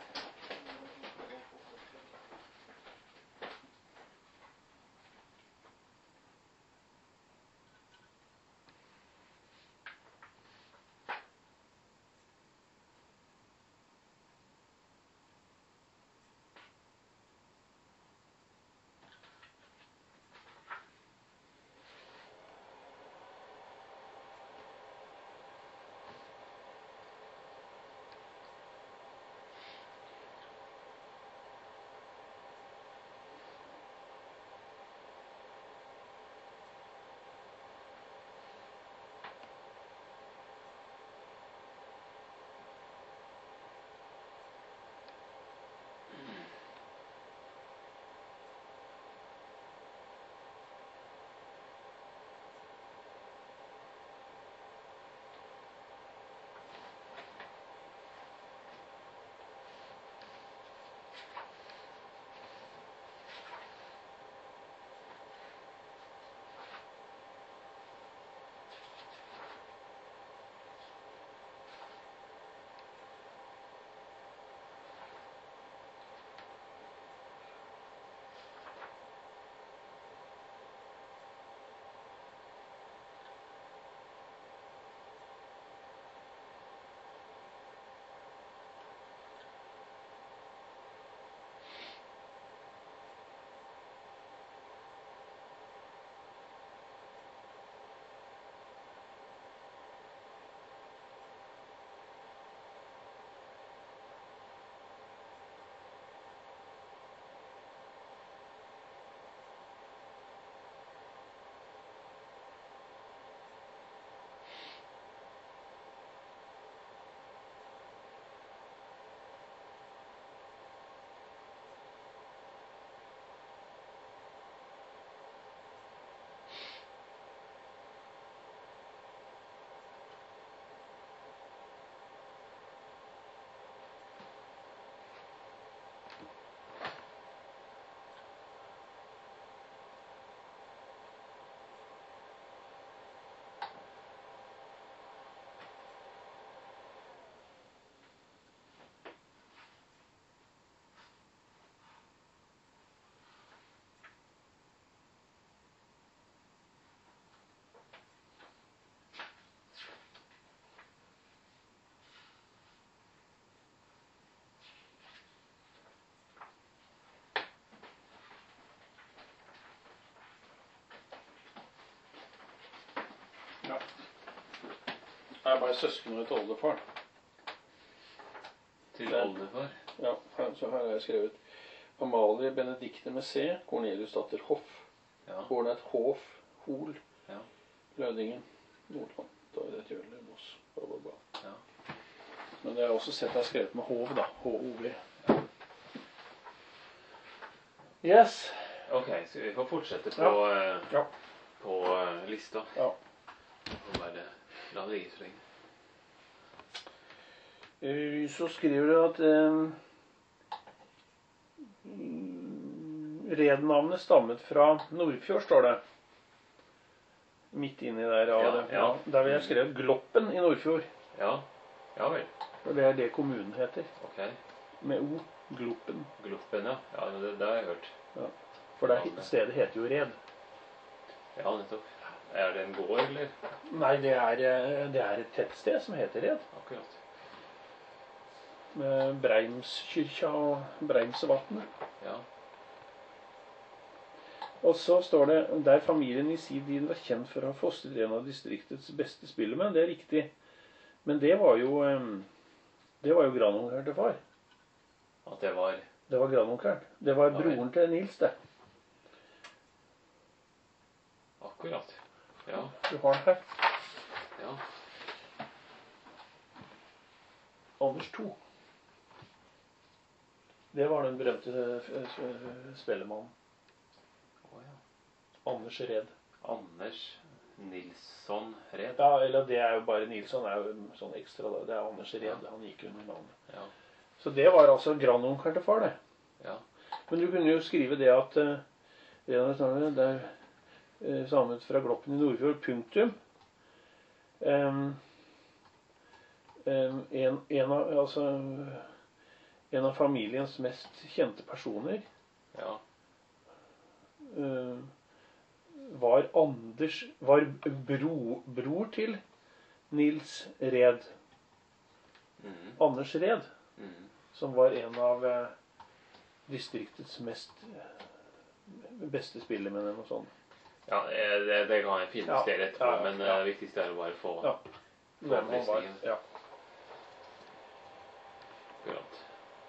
Ja. Jeg er bare søskenet til oldefar.
Til oldefar?
Ja, her, så her har jeg skrevet Amalie Benedikte med C, Cornelius datter Hoff.
Ja.
Hornet Hof, Hol,
ja.
Lødingen, Nordland, Davidet Jølle, Moss, bla bla bla.
Ja.
Men det har jeg også sett jeg har skrevet med Hov da, H O V.
Ja.
Yes.
Ok, så vi får fortsette på,
ja. Ja.
på lista.
Ja.
Og bare la det ligge så lenge.
Uh, så skriver du at uh, rednavnet stammet fra Nordfjord, står det. Midt inni der. Ja,
ja, ja.
Der vil jeg skrevet Gloppen i Nordfjord.
Ja. Ja vel.
For det er det kommunen heter.
Ok.
Med O. Gloppen.
Gloppen, ja. Ja, men det, det har jeg hørt.
Ja. For det, stedet heter jo Red.
Ja, nettopp. Er det en gård, eller?
Nei, det er, det er et tettsted som heter Red.
Akkurat.
Med Breimskyrkja og Breimsvatnet.
Ja.
Og så står det, der familien i sin tid var kjent for å ha fostret en av distriktets beste spillemenn. Det er riktig. Men det var jo, det var jo grandonkelen til far.
At det var...
Det var grandonkelen. Det var broren til Nils, det.
Akkurat. Ja.
Du har den her.
Ja.
Anders to. Det var den berømte spillemannen.
Å ja.
Anders Red.
Anders Nilsson Red.
Ja, eller det er jo bare Nilsson, er jo sånn ekstra da. Det er Anders Red, ja. Han gikk under navnet.
Ja.
Så det var altså grandonkelen til far, det.
Ja.
Men du kunne jo skrive det at uh, det er uh, samlet fra Gloppen i Nordfjord, punktum. Um, um, en, en, av, altså, en av familiens mest kjente personer
Ja.
uh, var Anders, var bro, bror til Nils Red.
Mhm.
Anders Red.
Mhm.
Som var en av eh, distriktets mest eh, beste spillemenn eller noe sånt.
Ja, det, det kan jeg finne
Ja,
sted etterpå,
ja, ja,
men
ja.
det viktigste er å bare få
Ja. Hvem han var.
opplysningen.
Ja.
Akkurat.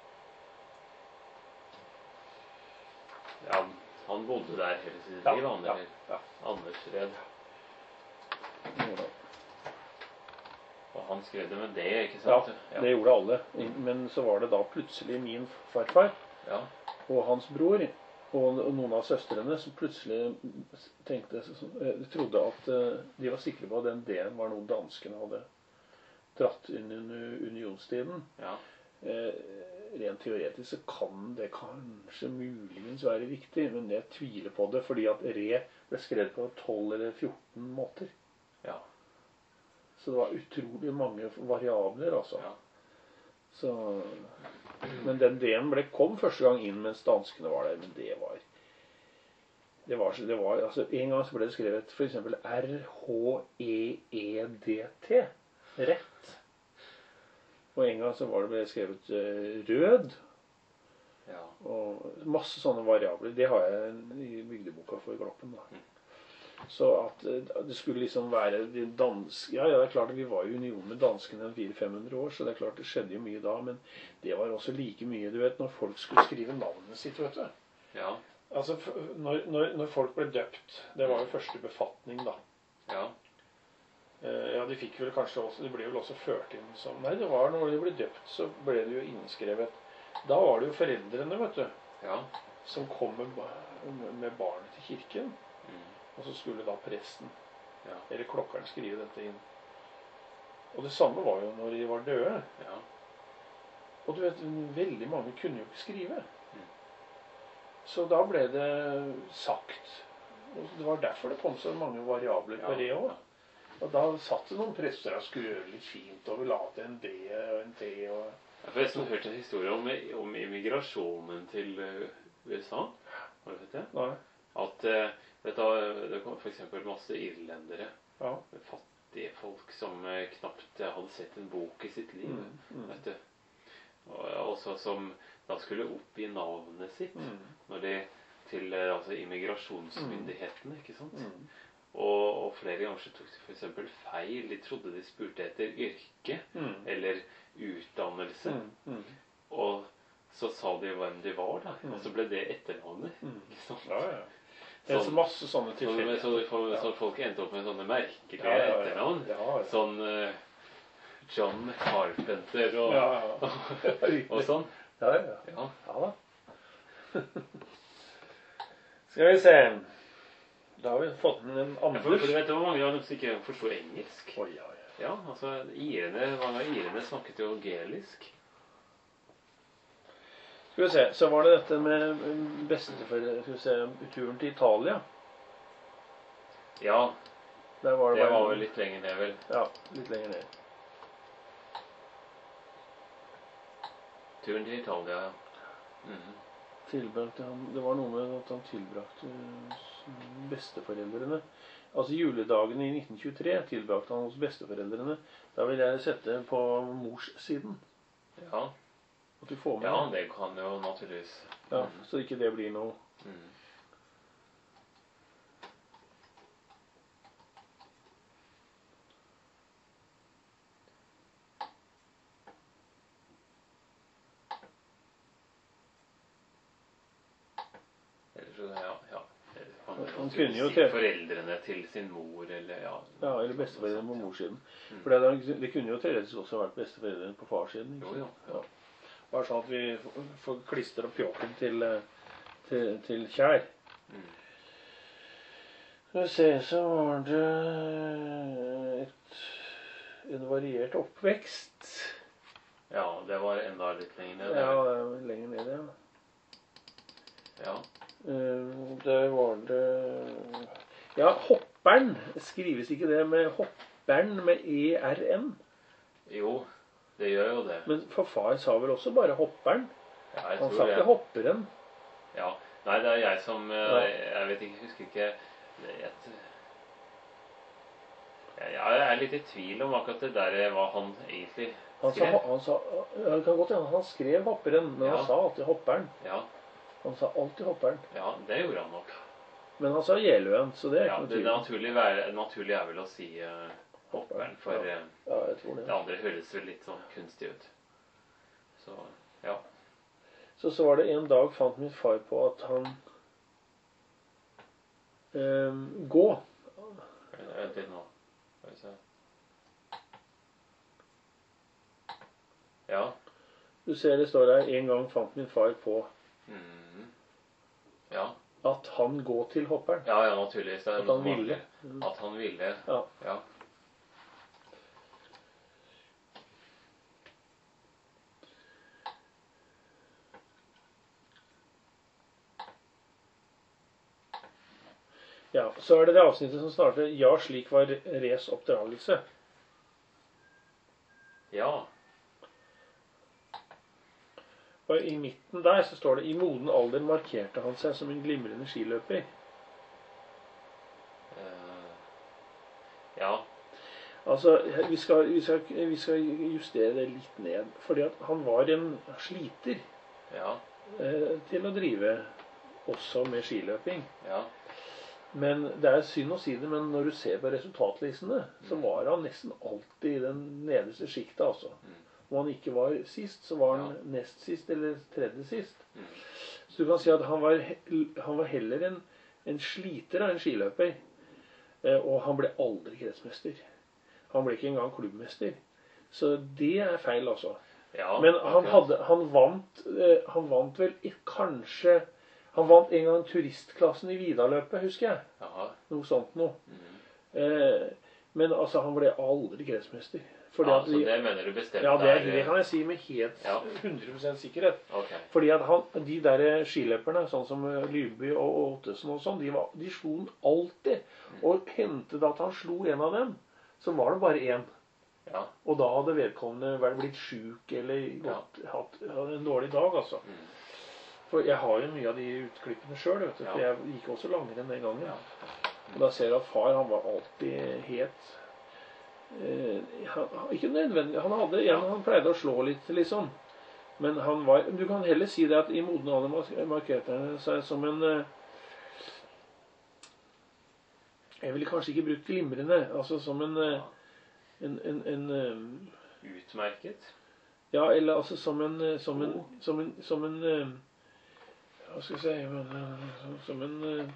Ja, han bodde der hele sitt
Ja,
liv, han,
ja,
eller?
ja.
Anders Red. Og han skrev det med det, ikke
Ja,
sant?
det gjorde alle. Men så var det da plutselig min farfar
Ja.
og hans bror og noen av søstrene som plutselig tenkte, trodde at de var sikre på at den D-en var noe danskene hadde dratt inn under unionstiden.
Ja.
Eh, rent teoretisk så kan det kanskje muligens være riktig, men jeg tviler på det, fordi at re ble skrevet på tolv eller fjorten måter.
Ja.
Så det var utrolig mange variabler, altså.
Ja.
Så, men den D-en ble, kom første gang inn mens danskene var der, men det var... Det var, det var altså, en gang så ble det skrevet for eksempel R H E E D T. Rett. Og en gang så var det ble skrevet uh, rød.
Ja.
Og masse sånne variabler. Det har jeg i bygdeboka for Gloppen, da. Så at det skulle liksom være de danske... Ja, ja, det er klart at vi var i union med danskene fire til fem hundre år, så det er klart det skjedde jo mye da, men det var også like mye, du vet, når folk skulle skrive navnet sitt, vet du.
Ja.
Altså, når, når, når folk ble døpt, det var jo første befatning da.
Ja.
Eh, ja, de fikk vel kanskje også, de ble vel også ført inn som... Nei, det var når de ble døpt, så ble det jo innskrevet. Da var det jo foreldrene, vet du,
Ja.
som kom med, med barnet til kirken.
Mm.
Og så skulle da presten,
Ja.
eller klokkeren, skrive dette inn. Og det samme var jo når de var døde.
Ja.
Og du vet, veldig mange kunne jo ikke skrive.
Mm.
Så da ble det sagt. Og det var derfor det kom så mange variabler på
Ja.
det også. Og da satt det noen prester og skulle gjøre litt fint, og ville ha til en D og en T. Og...
Jeg har forresten hørt en historie om, om immigrasjonen til uh, U S A. Har du vet det?
Nei.
At uh, dette, det kom for eksempel masse irlendere,
Ja.
fattige folk som uh, knapt hadde sett en bok i sitt liv.
Mm, mm.
Vet du. Og også som da skulle oppgi navnet sitt
Mm.
når de, til uh, altså immigrasjonsmyndighetene, ikke sant?
Mm.
Og, og flere ganger så tok de for eksempel feil. De trodde de spurte etter yrke
Mm.
eller utdannelse.
Mm. Mm.
Og så sa de hvem de var da.
Mm.
Og så ble det etternavnet.
Mm.
Ikke sant?
Ja, ja. Det er så masse sånne
Så,
tilfeller.
så, så, så folk endte opp med sånne merkelige
Ja, ja, ja.
etternavn.
Ja, ja.
Sånn uh, John Carpenter og,
Ja, ja.
og sånn.
Ja, ja.
Ja.
Ja da. Skal vi se. Da har vi fått en
Ja, for,
Anders.
for du vet, det var mange av dem som ikke forstod engelsk.
Oi, ja, ja.
Ja, altså, irene, mange av irene snakket jo gelisk.
Skal vi se, så var det dette med bestefar, skal vi se, turen til Italia.
Ja,
Der var det,
det
bare-
var vel litt lenger ned, vel.
Ja, litt lenger ned.
turen til Italia, ja. Mm.
Tilbrakte han, det var noe med at han tilbrakte besteforeldrene. Altså juledagen i nitten tjuetre tilbrakte han hos besteforeldrene. Da vil jeg sette på morssiden.
Ja.
At du får med
Ja,
det.
det kan jo naturligvis.
Ja, så ikke det blir noe.
Mm. Eller så, ja, ja. Han,
Han kunne jo
si
til
foreldrene til sin mor, eller ja.
Ja, eller besteforeldrene på morssiden.
Mm.
For det, det kunne jo teoretisk også vært besteforeldrene på farssiden. Ikke?
Jo, jo.
Ja. Bare sånn at vi får klister og pjåken til, til, til kjær.
Mm.
Skal vi se, så var det et, en variert oppvekst.
Ja, det var enda litt lenger ned.
Ja, det er lenger ned, ja.
Ja.
Uh, der var det Ja, hopperen. Skrives ikke det med hopperen med E R N?
Jo, det gjør jo det.
Men for far sa vel også bare hopperen?
Ja, jeg
Han
tror
sa ikke
det.
hopperen.
Ja. Nei, det er jeg som
Ja.
Jeg vet ikke, husker ikke det, jeg, jeg er litt i tvil om akkurat det der hva han egentlig
Han sa,
skrev.
han sa ja, det kan godt hende han skrev hopperen, men
Ja.
han sa alltid hopperen.
Ja,
Han sa alltid hopperen.
ja, det gjorde han nok.
Men han sa Jeløen, så det er
Ja,
ikke noe
det
tvil.
naturlige, være, naturlige er vel å si uh, hopperen, for
Ja.
eh,
Ja, jeg tror det.
det andre høres vel litt sånn kunstig ut. Så, ja.
Så så var det en dag fant min far på at han eh, gå.
Vent litt nå. Skal vi se. Ja.
Du ser det står der, en gang fant min far på
Mm. Ja.
at han gå til hopperen.
Ja, ja, naturligvis. Det er
At
noe
han
som
ville.
mangler. At han ville.
Ja.
Ja.
Ja, så er det det avsnittet som starter ja, slik var Res oppdragelse.
Ja.
Og i midten der så står det i moden alder markerte han seg som en glimrende skiløper.
Eh, ja.
Altså, vi skal, vi, skal, vi skal justere det litt ned, fordi at han var en sliter
Ja.
eh, til å drive også med skiløping.
Ja.
Men det er synd å si det, men når du ser på resultatlistene, så var han nesten alltid i den nederste skiktet, altså.
Mm.
Om han ikke var sist, så var han
Ja.
nest sist eller tredje sist.
Mm.
Så du kan si at han var, he- han var heller en, en sliter av en skiløper. Eh, og han ble aldri kretsmester. Han ble ikke engang klubbmester. Så det er feil, altså.
Ja,
Men han,
akkurat.
hadde, han, vant, eh, han vant vel i, kanskje Han vant en gang turistklassen i Vidaløpet, husker jeg.
Jaha.
Noe sånt noe.
Mm.
Eh, men altså, han ble aldri kretsmester. Fordi
Ja,
at
så
vi-
det mener du bestemt
ja, det, er,
er-
det kan jeg si med helt
Ja.
hundre prosent sikkerhet.
Ok.
Fordi at han, de der skiløperne, sånn som Lyrby og Ottesen og sånn, de, var, de slo han alltid. Og hendte det at han slo en av dem, så var det bare én.
Ja.
Og da hadde vedkommende vært blitt sjuk eller gått, hatt, hatt en dårlig dag, altså.
Mm.
For jeg har jo mye av de utklippene sjøl, vet du. For
Ja.
jeg gikk også langrenn den gangen.
Ja.
Og da ser jeg at far, han var alltid helt eh, han, ikke nødvendig. Han hadde en han pleide å slå litt, liksom. Men han var Du kan heller si det at i moden alder markerte han seg som en eh, Jeg ville kanskje ikke brukt glimrende. Altså som en eh, en, en, en eh,
Utmerket.
Ja, eller altså som en eh, Som en Som en, som en eh, Hva skal jeg si men, eh, Som en eh,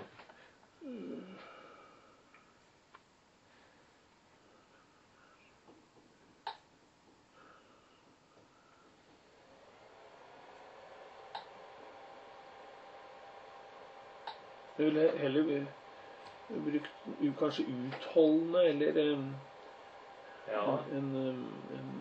Jeg ville heller eh, brukt u- kanskje utholdende, eller eh,
Ja.
en, en, en,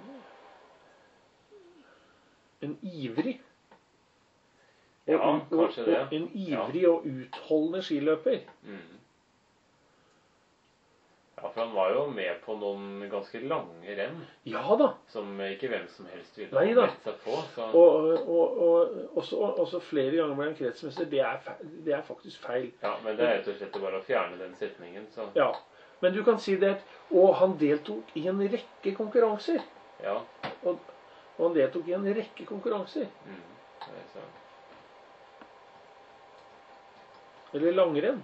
en ivrig. Og
Ja,
ut- og-
kanskje det.
og En ivrig og utholdende skiløper.
Mm. Ja, for han var jo med på noen ganske lange renn.
Ja da.
Som ikke hvem som helst ville
Nei
ha
da.
meldt seg på. Så...
Og, og, og også, også flere ganger ble han kretsmester. Det er, feil, det er faktisk feil.
Ja, men det er rett og slett bare å fjerne den setningen, så...
Ja, men du kan si det, og han deltok i en rekke konkurranser.
Ja.
Og, og han deltok i en rekke konkurranser.
Mm, det er så...
Eller langrenn.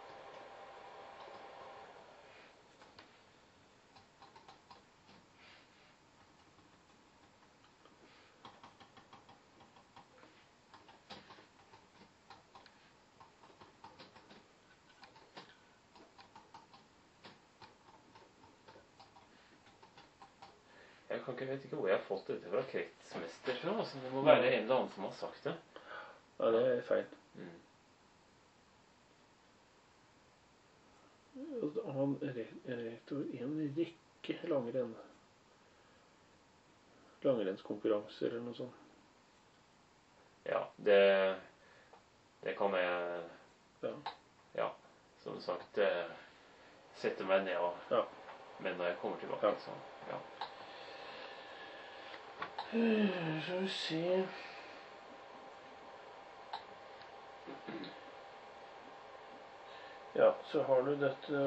Jeg kan ikke, vet ikke hvor jeg har fått dette fra kretsmester fra, altså. Det må være en eller annen som har sagt det.
Ja, det er feil.
Mm.
Han rektor i en rekke langrenn. Langrennskonkurranser eller noe sånt.
Ja, det, det kan jeg,
Ja.
ja, som sagt, eh, sette meg ned og,
Ja.
men når jeg kommer tilbake,
Ja.
så, ja.
Skal vi se... Ja, så har du dette...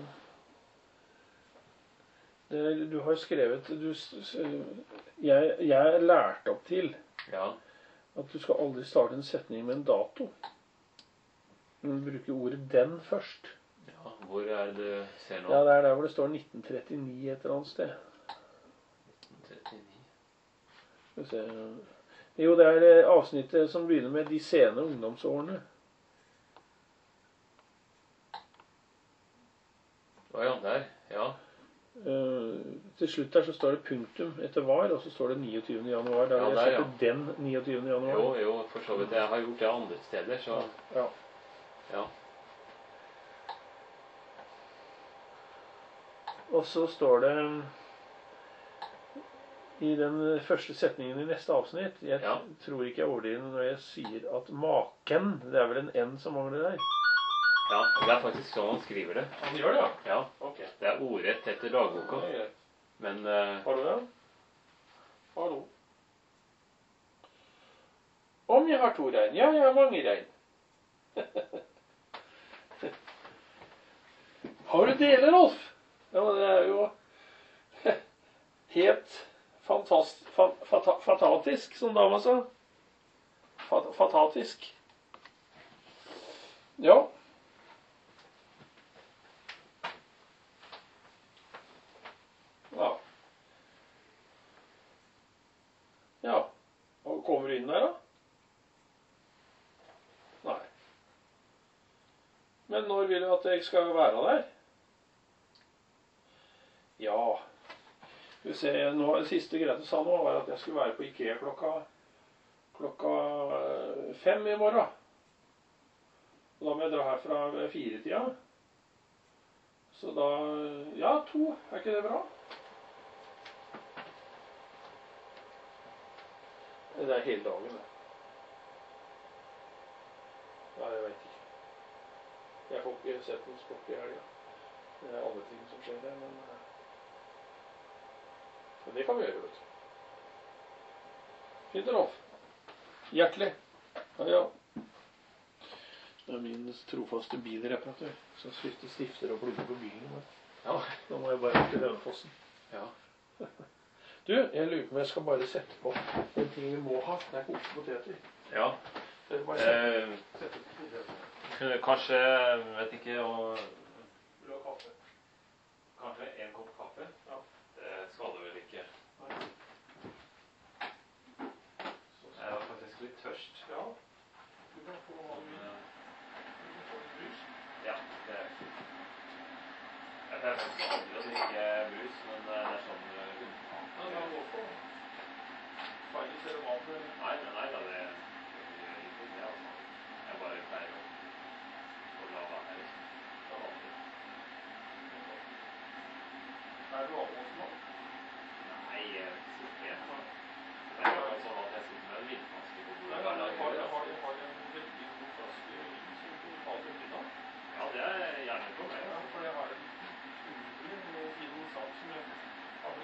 Det, du har skrevet... Du, jeg, jeg er lært opp til
Ja.
at du skal aldri starte en setning med en dato. Men bruke ordet den først.
Ja, hvor er det du ser nå?
Ja, det er der hvor det står nitten trettini et eller annet sted.
nitten trettini.
Skal vi se... Jo, det er avsnittet som begynner med de sene ungdomsårene.
Åja, der, ja.
Uh, til slutt der så står det punktum etter var, og så står det niogtyvende januar. Da vil
Ja,
jeg
der,
sette den niogtyvende januar.
Jo, jo, for så vidt. Jeg har gjort det andre steder, så...
Ja.
Ja.
Og så står det i den første setningen i neste avsnitt, jeg
Ja.
tror ikke jeg overdriver når jeg sier at maken, det er vel en N som mangler der.
Ja, det er faktisk sånn han skriver det.
Han gjør det, ja?
Ja,
Ok.
det er ordrett etter dagboka.
Det er greit.
Men... Uh,
Har du det? Hallo. Om jeg har to regn? Ja, jeg har mange regn. Har du deler, Rolf? Ja, det er jo helt fantast, fa, fata, fatatisk, som dama sa. Fat, fatatisk. Ja. Ja. Ja. Og kommer du inn der, da? Nei. Men når vil du at jeg skal være der? Ja. Skal vi se, nå, det siste Grete sa nå var at jeg skulle være på IKEA klokka, klokka fem i morgen. Og da må jeg dra herfra ved fire-tida. Så da, ja, to. Er ikke det bra? Det er hele dagen, det. Ja, jeg vet ikke. Jeg får ikke sett noen sport i helga. Det er andre ting som skjer der, men... Men det kan vi gjøre, vet du. Fint, Rolf. Hjertelig. Ja, ja. Det er min trofaste bilreparatør som skifter stifter og plugger på bilen. Ja, da må jeg bare til Hønefossen.
ja.
Du, jeg lurer på om jeg skal bare sette på den ting vi må ha. Det er kokte poteter.
Ja.
Så jeg bare sette,
Eh,
sette på poteter.
kunne kanskje, vet ikke, og
Vil du ha kaffe?
kanskje en kopp kaffe?
Ja.
Det skal du vel ikke.
Nei.
Jeg var faktisk litt tørst.
Ja. Du kan få hva du vil. Du kan få litt brus.
Ja, det er fint. Jeg pleier faktisk aldri å drikke brus, men det er sånn...
Ja, det er lov for. Farlig eller mat.
Nei, nei, nei, da det gjør ikke det, altså. Jeg bare pleier å, å la være, liksom.
Det er vanlig. Er du avmålt nå?
Nei, jeg sitter helt nå. Det er jo sånn at jeg sitter med en vindflaske på bordet.
Nei, nei, jeg har, jeg har, jeg har en veldig god flaske vin som du tar til middag.
Ja, det er gjerne på meg.
Ja, for jeg har en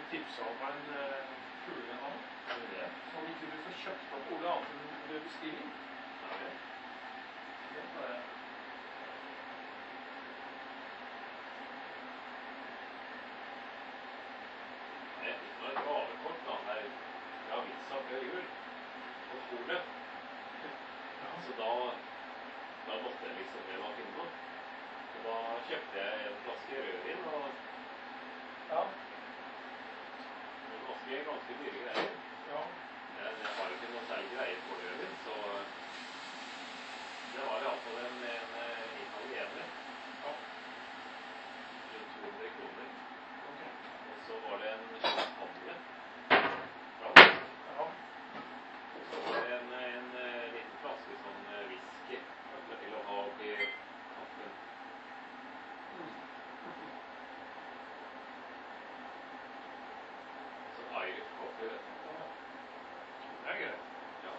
tipsa om en uh, kulere mann. Som ikke vil få kjøpt opp Ole annet enn ved bestilling.
Okay.
Det var det.
Jeg fikk noe gavekort da, her fra Visa før jul på skole. Ja, så da, da måtte jeg liksom det var finne noe. Så da kjøpte jeg en flaske rødvin og
Ja.
en flaske ganske dyre greier.
Ja.
Men jeg har ikke noe særlig greier på rødvin, så det var i alle fall en, en, en italiener.
Ja.
Rundt to hundre kroner.
Okay.
Og så var det en champagne. Ja.
Ja.
Og så var det en, en, en liten flaske sånn whisky til å ha oppi kaffen. Sånn Irish coffee, vet du.
Ja.
Det er greit. Ja.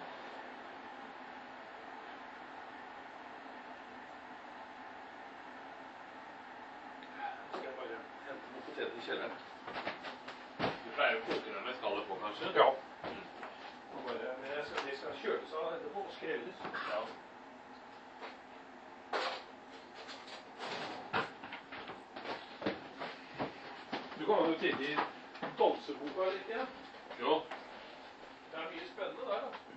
Skal jeg bare hente noen poteter i kjelleren?
Du pleier å koke dem med skallet på, kanskje?
Ja. Og bare, men jeg skal, de skal kjøles av etterpå og skrelles.
Ja.
Du kan jo titte i danseboka, ikke?
Jo.
Det er mye spennende der, da.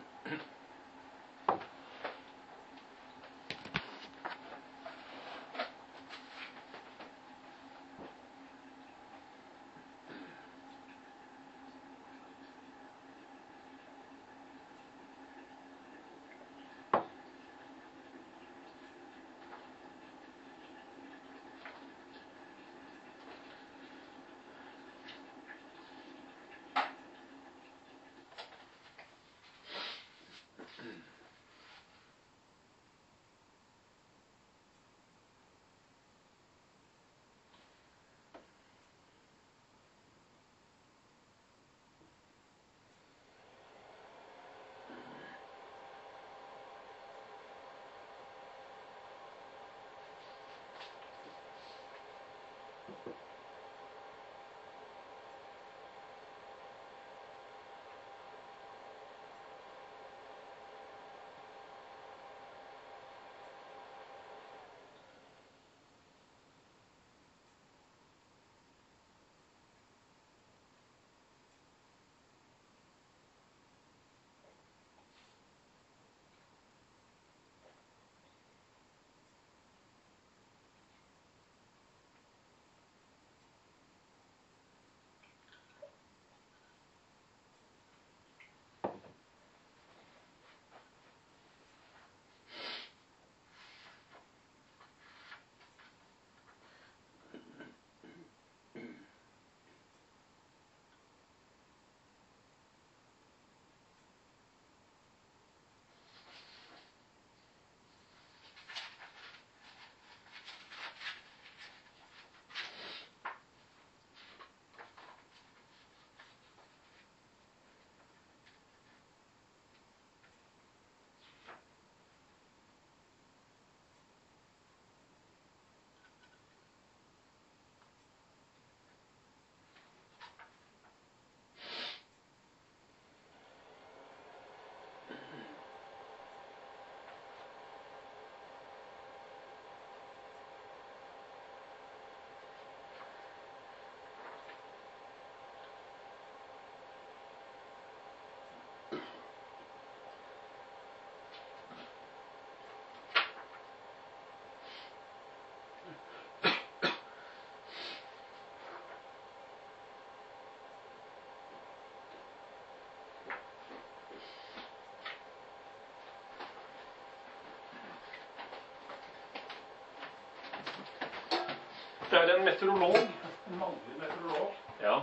Det er en meteorolog, en mannlig meteorolog,
Ja.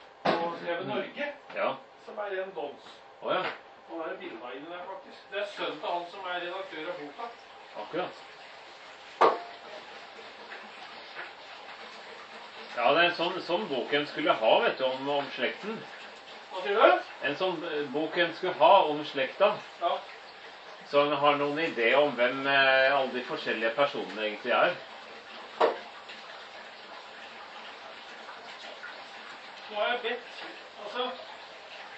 på T V Norge,
Ja.
som er en dons.
Å ja.
Og det er bildet inne der, faktisk. Det er sønnen til han som er redaktør av boka.
Akkurat. Ja, det er en sånn, sånn bok en skulle ha, vet du, om, om slekten.
Hva sier du?
En sånn eh, bok en skulle ha om slekta.
Ja.
Så en har noen idé om hvem eh, alle de forskjellige personene egentlig er.
Nå har jeg bedt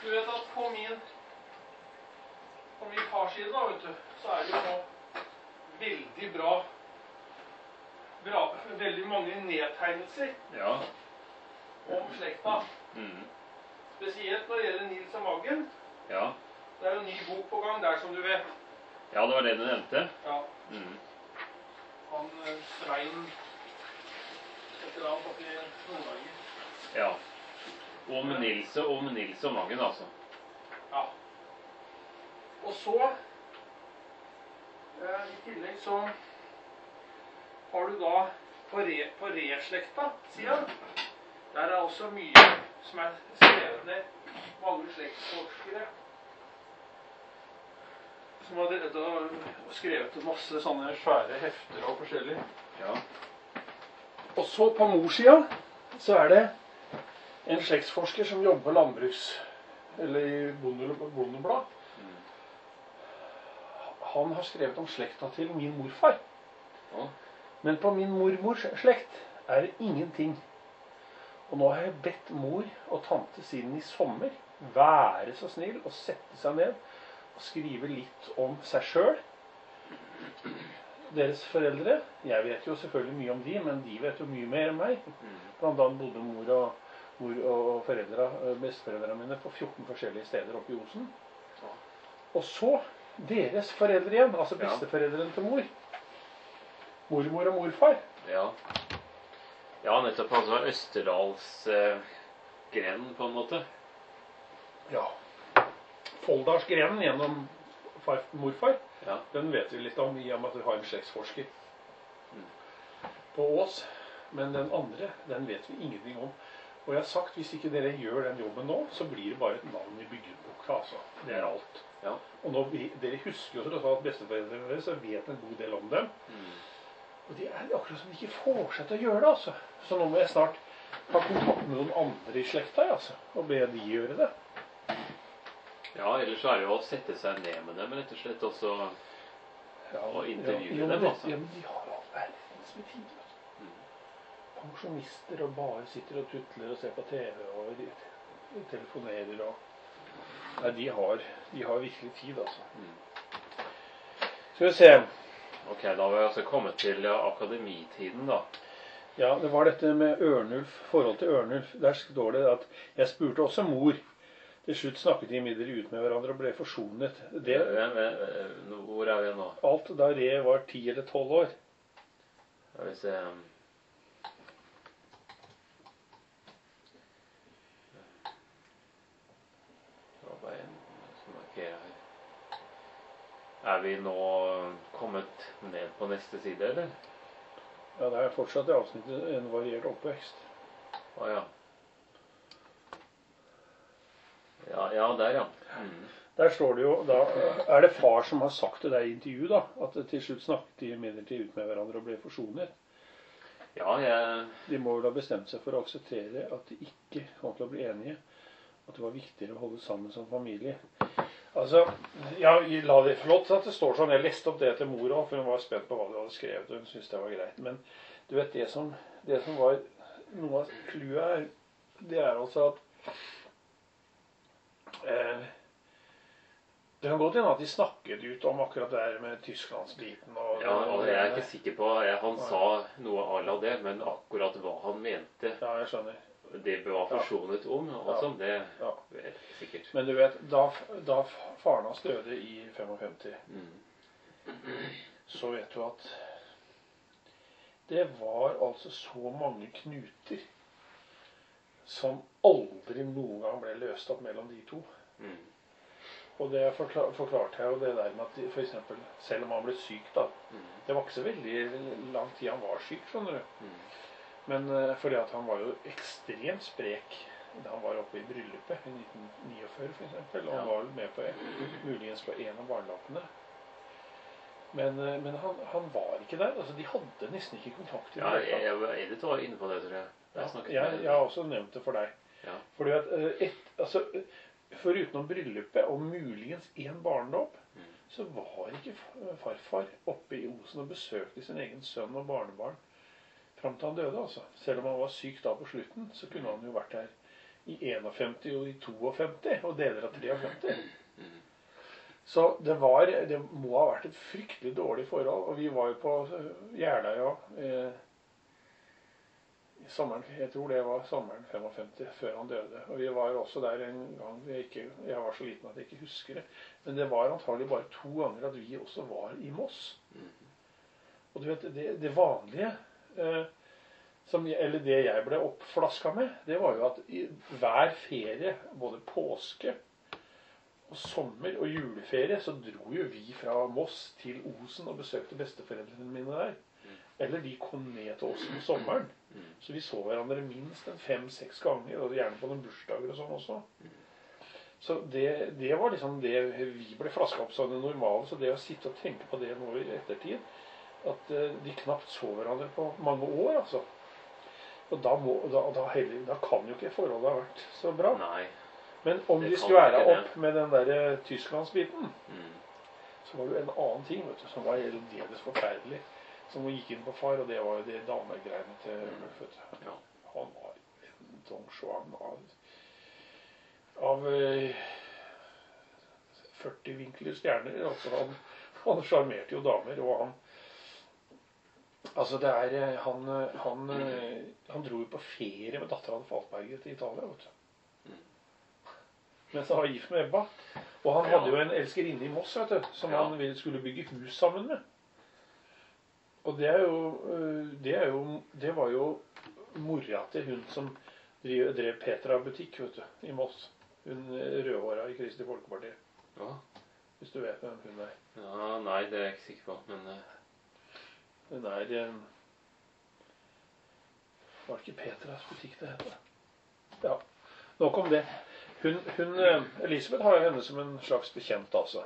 Du vet at på min, på min farsside da, vet du, så er det jo nå veldig bra, bra, veldig mange nedtegnelser
Ja.
om slekta.
Mm.
Spesielt når det gjelder Nils og Maggen.
Ja.
Det er jo en ny bok på gang der, som du vet.
Ja, det var det du nevnte.
Ja.
Mm.
Han eh, Svein etter han oppe i Nord-Norge.
Ja. Om Nils og om Nils og Maggen, altså.
Ja. Og så, eh, i tillegg så har du da på, re, på reslekta siden, der er også mye som er skrevet ned, mange slektsforskere som har drevet og skrevet masse sånne svære hefter og forskjellig.
Ja.
Og så på morssida så er det en slektsforsker som jobber på landbruks, eller i bonde, bondeblad.
Mm.
Han har skrevet om slekta til min morfar.
Ja.
Men på min mormors slekt er det ingenting. Og nå har jeg bedt mor og tante siden i sommer være så snill og sette seg ned og skrive litt om seg selv. Deres foreldre. Jeg vet jo selvfølgelig mye om de, men de vet jo mye mer enn meg. Blant annet bodde mor og, mor og foreldre, besteforeldrene mine på fjorten forskjellige steder oppe i Osen. Og så deres foreldre igjen, altså besteforeldrene til mor. Mormor og morfar.
Ja. Ja, nettopp altså Østerdals eh, grenen på en måte.
Ja. Folldalsgrenen gjennom far, morfar,
ja.
Den vet vi litt om i og med at vi har en slektsforsker
mm.
på Ås. Men den andre, den vet vi ingenting om. Og jeg har sagt, hvis ikke dere gjør den jobben nå, så blir det bare et navn i byggeboka. Altså. Det er alt.
Ja.
Og nå, dere husker jo at besteforeldrene deres så vet en god del om dem. Mm. Og det er akkurat som de ikke får seg til å gjøre det, altså. Så nå må jeg snart ha kontakt med noen andre i slekta, altså, og be de gjøre det.
Ja, ellers så er det jo å sette seg ned med dem, rett og slett, også
ja,
og intervjue
ja,
dem, altså.
Ja, men de har all verdens med tid, altså. Mm. Pensjonister og bare sitter og tutler og ser på T V og de, de telefonerer og... Nei, de har, de har virkelig tid, altså. Mm. Skal vi se...
Ok, da har vi altså kommet til akademitiden da.
Ja, det var dette med Ørnulf, forhold til Ørnulf. Der står det at jeg spurte også mor. Til slutt snakket de imidlertid ut med hverandre og ble forsonet. Det,
hvor er vi nå?
Alt da Re var ti eller tolv år.
Ja, vi ser... Det var bare en som markerer her. Er vi nå kommet ned på neste side, eller?
Ja, det er fortsatt i avsnittet en variert oppvekst.
Å ja. Ja, ja, der ja. Mm.
Der står det jo, da er det far som har sagt til deg i intervju da, at til slutt snakket de imidlertid ut med hverandre og ble forsonet.
Ja, jeg...
De må vel ha bestemt seg for å akseptere at de ikke kom til å bli enige. At det var viktigere å holde sammen som familie. Altså, ja, la det flott at det står sånn. Jeg leste opp det til mor også, for hun var spent på hva du hadde skrevet, og hun syntes det var greit. Men du vet, det som, det som var noe av clouet her, det er altså at eh, det kan godt hende at de snakket ut om akkurat det her med Tysklandsbiten. Og,
ja, og jeg er ikke sikker på, jeg, han sa noe à la det, men akkurat hva han mente.
Ja, jeg skjønner.
Det var forsonet om, og sånn, det
ja.
er ikke sikkert.
Men du vet, da, da faren hans døde i femtifem, mm. så vet du at det var altså så mange knuter som aldri noen gang ble løst opp mellom de to. Mm. Og det forklar, forklarte jeg jo det der med at de, for eksempel, selv om han ble syk da, mm. det var ikke så veldig lang tid han var syk, skjønner du. Mm. Men uh, fordi at han var jo ekstremt sprek da han var oppe i bryllupet i nitten førtini for eksempel, og han var med på muligens på en av barnelappene. Men, uh, men han, han var ikke der, altså de hadde nesten ikke kontakt.
Ja, jeg, jeg, Edith var inne på det, tror jeg.
Jeg, ja, jeg, jeg har også nevnt det for deg. Ja. Fordi at, uh, et, altså, forutenom bryllupet og muligens en barndom, mm. så var ikke farfar oppe i Osen og besøkte sin egen sønn og barnebarn. Fram til han døde, altså. Selv om han var syk da på slutten, så kunne han jo vært der i femtien og i femtien og deler av femtien. Så det var, det må ha vært et fryktelig dårlig forhold, og vi var jo på Jeløya eh, i sommeren, jeg tror det var sommeren femtifem før han døde, og vi var jo også der en gang, jeg, ikke, jeg var så liten at jeg ikke husker det, men det var antagelig bare to ganger at vi også var i Moss. Og du vet, det, det vanlige, eh, som, eller det jeg ble oppflasket med, det var jo at i hver ferie, både påske og sommer og juleferie, så dro jo vi fra Moss til Osen og besøkte besteforeldrene mine der. Eller de kom ned til oss om sommeren. Så vi så hverandre minst en fem-seks ganger, og gjerne på noen bursdager og sånn også. Så det, det var liksom det vi ble flasket opp som det normale, så det å sitte og tenke på det nå i ettertid, at de knapt så hverandre på mange år, altså. Og da, må, da, da, heller, da kan jo ikke forholdet ha vært så bra.
Nei.
Men om de skulle være opp med den der Tysklandsbiten, mm. så var det jo en annen ting, vet du, som var aldeles forferdelig, som gikk inn på far, og det var jo det damegreiene til Ørnulf, vet du. Ja. Han var en Don Juan av, av eh, førti vinkler stjerner, altså han, han charmerte jo damer, og han altså det er, han, han, han dro jo på ferie med datteren Falkberget til Italia, vet du. Mens han var gift med Ebba. Og han hadde jo en elskerinne i Moss, vet du, som han skulle bygge hus sammen med. Og det er jo, det er jo, det var jo mora til hun som drev, drev Petra-butikk, vet du, i Moss. Hun rødhåra i Kristelig Folkeparti.
Ja.
Hvis du vet hvem hun er.
Ja, nei, det er jeg ikke sikker på, men...
Den er, eh, var det ikke Petras butikk det heter? Ja, nok om det. Hun, hun, Elisabeth har jo henne som en slags bekjent, altså.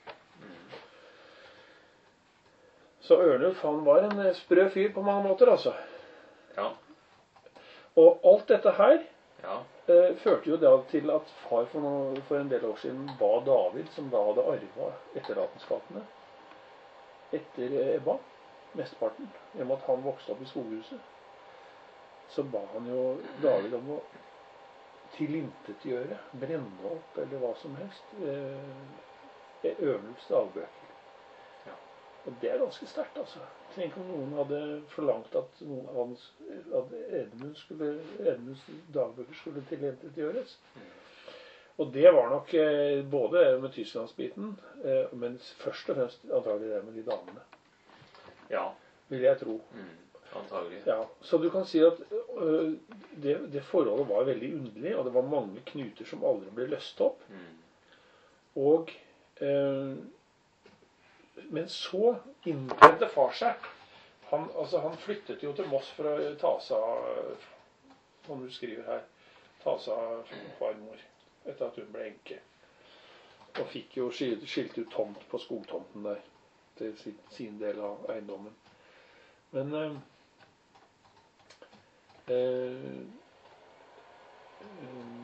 Så Ørnulf, han var en sprø fyr på mange måter, altså.
Ja.
Og alt dette her
ja.
eh, førte jo da til at far for, noe, for en del år siden ba David, som da hadde arvet etterlatenskapene, etter Ebba, mesteparten, i og med at han vokste opp i skoghuset, så ba han jo David om å tilintetgjøre, brenne opp, eller hva som helst, eh, Ørnulfs dagbøker. Ja. Og det er ganske sterkt, altså. Tenk om noen hadde forlangt at, noen hans, at Edmund skulle, Edmunds dagbøker skulle tilintetgjøres. Mm. Og det var nok eh, både med Tysklandsbiten, eh, men først og fremst antagelig det med de damene.
Ja.
Vil jeg tro.
Mm, antagelig.
Ja, så du kan si at øh, det, det forholdet var veldig underlig, og det var mange knuter som aldri ble løst opp. Mm. Og øh, men så innbredde far seg. Han, altså, han flyttet jo til Moss for å ta seg av, som du skriver her, ta seg av farmor, etter at hun ble enke. Og fikk jo skilt, skilt ut tomt på skogtomten der, til sin, sin del av eiendommen. Men øh, øh, øh,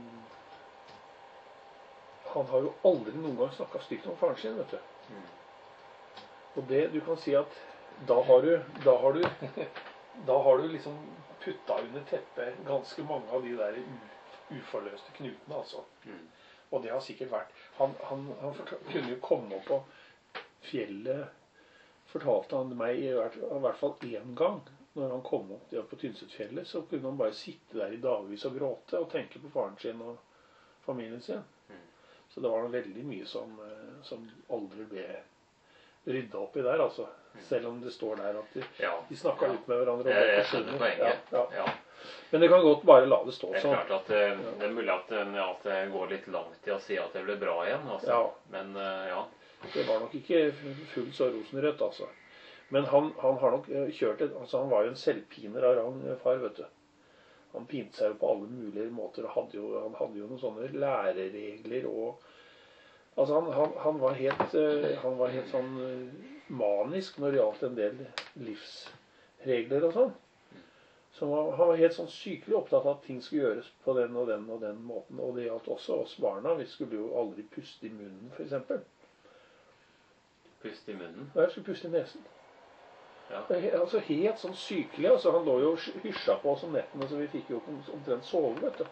han har jo aldri noen gang snakket stygt om faren sin, vet du. Mm. Og det, du kan si at da har du, da har du, da har du liksom puttet under teppet ganske mange av de der uforløste knutene, altså. Mm. Og det har sikkert vært, han, han, han kunne jo komme opp på fjellet, fortalte han meg i hvert, i hvert fall en gang, når han kom opp på Tynsetfjellet, så kunne han bare sitte der i dagvis og gråte og tenke på faren sin og familien sin. Mm. Så det var veldig mye som, som aldri ble ryddet opp i der, altså. Mm. Selv om det står der at de, ja. de snakket ja. ut med hverandre.
Jeg, jeg skjønner poenget.
Ja, ja.
Ja.
Men det kan godt bare la det stå sånn.
Det er klart at det, det er mulig at, at det går litt langt i å si at det blir bra igjen, altså.
Ja.
Men ja.
Det var nok ikke fullt så rosenrødt, altså. Men han, han har nok kjørt et, altså han var jo en selvpiner av rang, far, vet du. Han pinte seg jo på alle mulige måter, og hadde jo, han hadde jo noen sånne læreregler, og altså han, han, han, var helt, han var helt sånn manisk når det gjaldt en del livsregler og sånn. Så han var helt sånn sykelig opptatt av at ting skulle gjøres på den og den og den måten, og det gjaldt også oss barna. Vi skulle jo aldri puste i munnen, for eksempel.
Puste i munnen?
Ja, jeg skulle puste i nesen.
Ja.
Altså helt sånn sykelig, altså han lå jo og hysja på oss om nettene, så vi fikk jo omtrent sove, vet du.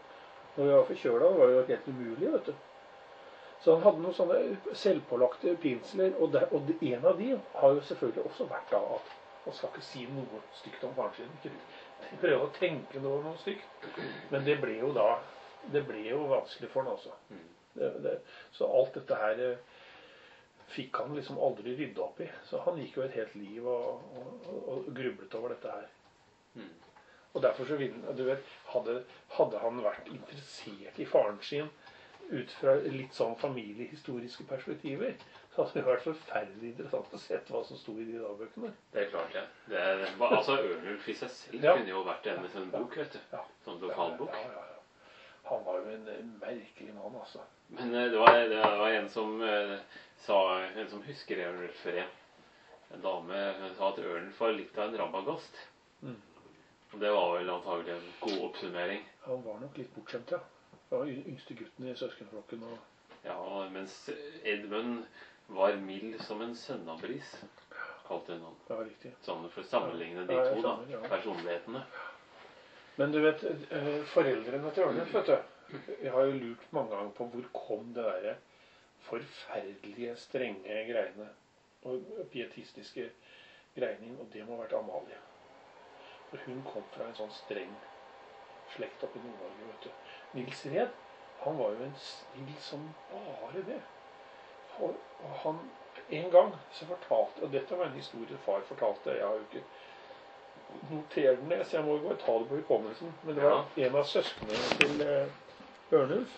Når vi var forkjøla, var det jo helt umulig, vet du. Så han hadde noen sånne selvpålagte pinsler, og, der, og en av de har jo selvfølgelig også vært da at man skal ikke si noe stygt om faren sin. Ikke prøve å tenke noe, noe stygt. Men det ble jo da, det ble jo vanskelig for han altså. Det, det, så alt dette her fikk han liksom aldri rydde opp i. Så han gikk jo et helt liv og, og, og, og grublet over dette her. Mm. Og derfor så ville, du vet, hadde, hadde han vært interessert i faren sin ut fra litt sånn familiehistoriske perspektiver, så hadde det vært forferdelig interessant å se hva som stod i de dagbøkene.
Det er klart, ja. Det er, altså Ørnulf i seg selv ja. Kunne jo vært en sånn bok, vet du. Ja. Sånn lokalbok.
Ja, ja, ja. Han var jo en, en merkelig mann, altså.
Men det var, det var en som uh, sa, en som husker Ørnulf for en. En dame sa at Ørnulf var litt av en rabagast. Mm. Og det var vel antagelig en god oppsummering.
Han var nok litt bortskjemt, ja. Det var yngste gutten i søskenflokken. Og...
Ja, mens Edmund var mild som en sønnabris, kalte hun han.
Ja, riktig.
Sånn for å sammenligne de ja, to da, ja. Personlighetene.
Men du vet, foreldrene til Ørnulf, vet du, jeg har jo lurt mange ganger på hvor kom det der forferdelige, strenge greiene, og pietistiske greining, og det må ha vært Amalie. For hun kom fra en sånn streng slekt oppe i Nord-Norge, vet du. Nils Red, han var jo en snill som bare det. Og, og han, en gang så fortalte, og dette var en historie far fortalte, jeg har jo ikke notert den, så jeg må jo bare ta det på hukommelsen, men det var ja. En av søsknene til uh, Ørnulf.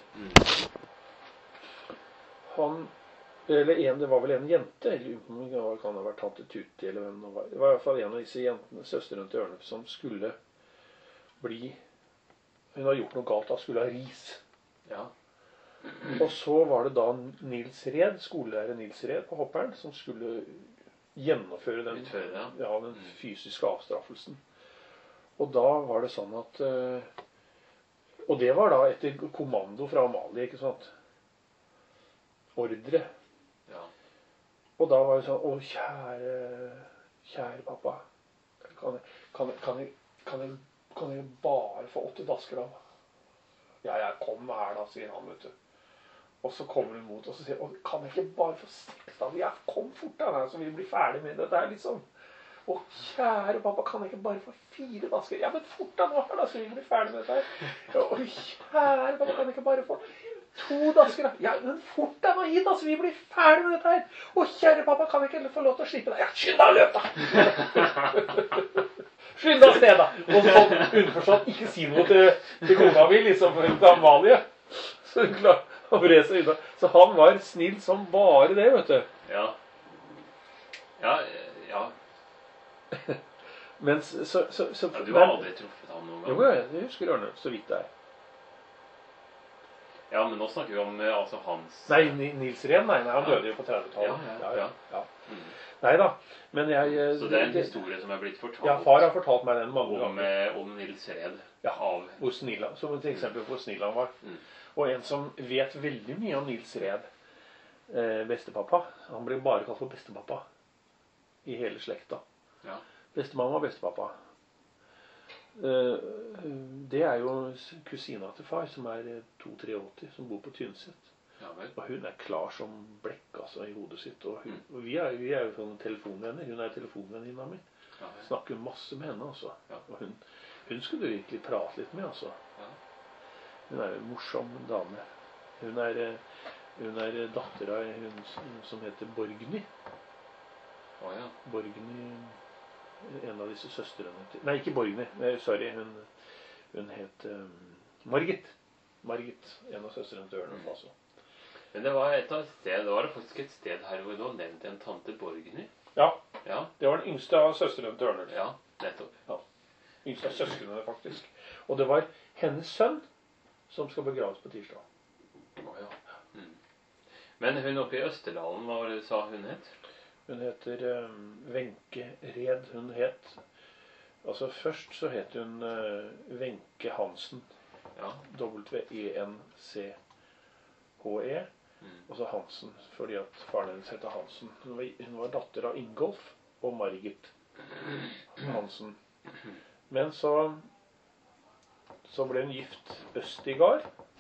Mm. Han, eller en, det var vel en jente, eller det kan ha vært tante Tutti, eller hvem det var. Det var i hvert fall en av disse jentene, søstrene til Ørnulf, som skulle bli, hun har gjort noe galt, da skulle ha ris. Ja. Og så var det da Nils Red, skolelærer Nils Red på Hopperen, som skulle gjennomføre den, Utføre, ja, den fysiske avstraffelsen. Og da var det sånn at, og det var da etter kommando fra Amalie, ikke sant? Ordre. Ja. Og da var det sånn, å kjære, kjære pappa, kan jeg, kan jeg, kan jeg, kan jeg kan jeg bare få åtte dasker av? Ja, jeg kom her da, sier han, vet du. Og så kommer hun mot, og så sier han, kan jeg ikke bare få seks av? Ja, kom fort da, så vi blir ferdig med dette her, liksom. Å, kjære pappa, kan jeg ikke bare få fire dasker? Ja, men fort da nå her da, så vi blir ferdig med dette her. Å, kjære pappa, kan jeg ikke bare få to dasker da? Ja, men fort da nå hit da, så vi blir ferdig med dette her. Å, kjære pappa, kan jeg ikke få lov til å slippe deg? Ja, skynd da, løp da! Skynd av sted da! Og så underforstått, ikke si noe til, til kona mi, liksom, til Amalie. Så hun klarer å bre seg unna. Så han var snill som bare det, vet du.
Ja. Ja, ja.
Mens, så, så, så,
ja, du har aldri truffet ham noen gang?
Jo, jeg husker Ørnulf, så vidt det er.
Ja, men nå snakker vi om altså, hans...
Nei, Nils Ren, nei, nei, han døde jo på trettitallet.
Ja, ja, ja.
ja. Mm. Nei da, men jeg...
Så det er en historie som er blitt fortalt?
Ja, far har fortalt meg den mange
om,
ganger.
Om Nils Red.
Ja, av... hvor snill han, som et eksempel hvor snill han var. Mm. Og en som vet veldig mye om Nils Red, eh, bestepappa, han ble bare kalt for bestepappa i hele slekta. Ja. Bestemamma og bestepappa. Eh, det er jo kusina til far, som er to åttitre, som bor på Tynset. Ja, og hun er klar som blekk altså, i hodet sitt. Og, hun, og vi, er, vi er jo sånn telefonvenner. Hun er telefonvenninna mi. Ja, snakker masse med henne, altså. Ja. Og hun, hun skulle virkelig prate litt med, altså. Ja. Hun er en morsom dame. Hun er, hun er datter av hun som heter Borgny. Oh, ja. Borgny, en av disse søstrene til... Nei, ikke Borgny. Sorry, hun, hun het um, Margit. Margit, en av søstrene til Ørnulf, altså.
Men det var et av sted, det var faktisk et sted her hvor du har nevnt en tante Borgny.
Ja,
ja. Det
var den yngste av søstrene til Ørnulf.
Ja, nettopp.
Ja, yngste av søskene faktisk. Og det var hennes sønn som skal begraves på tirsdag.
Å ja. Mm. Men hun oppe i Østerdalen, hva var det du sa hun het?
Hun heter um, Wenche Red. Hun het, altså først så het hun uh, Wenche Hansen. Ja. W E N C H E. Mm. Og så Hansen, fordi at faren hennes heter Hansen. Hun var, hun var datter av Ingolf og Margit Hansen. Men så, så ble hun gift øst i gard.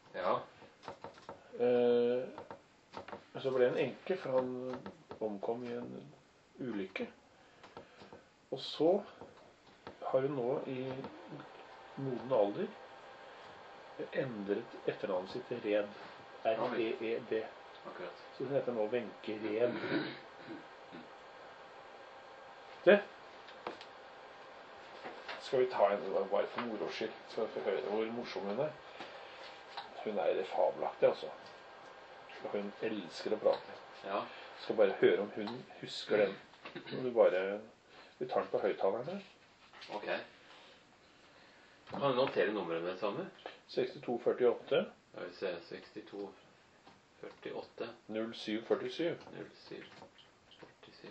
Ja.
Eh, så ble han enke, for han omkom i en ulykke. Og så har hun nå i moden alder endret etternavnet sitt til Red. R E E D.
Akkurat.
Så den heter nå Wenche Red. Det skal vi ta en, bare for moro skyld, skal vi få høre hvor morsom hun er. Hun er fabelaktig, altså. Hun elsker å prate.
Ja.
Skal bare høre om hun husker den. Når du bare, vi tar den på høyttalerne.
Ok. Kan du notere numrene sammen?
sekstito førtiåtte.
Jeg vil se, sekstito førtiåtte.
null syv førtisju.
null syv førtisju.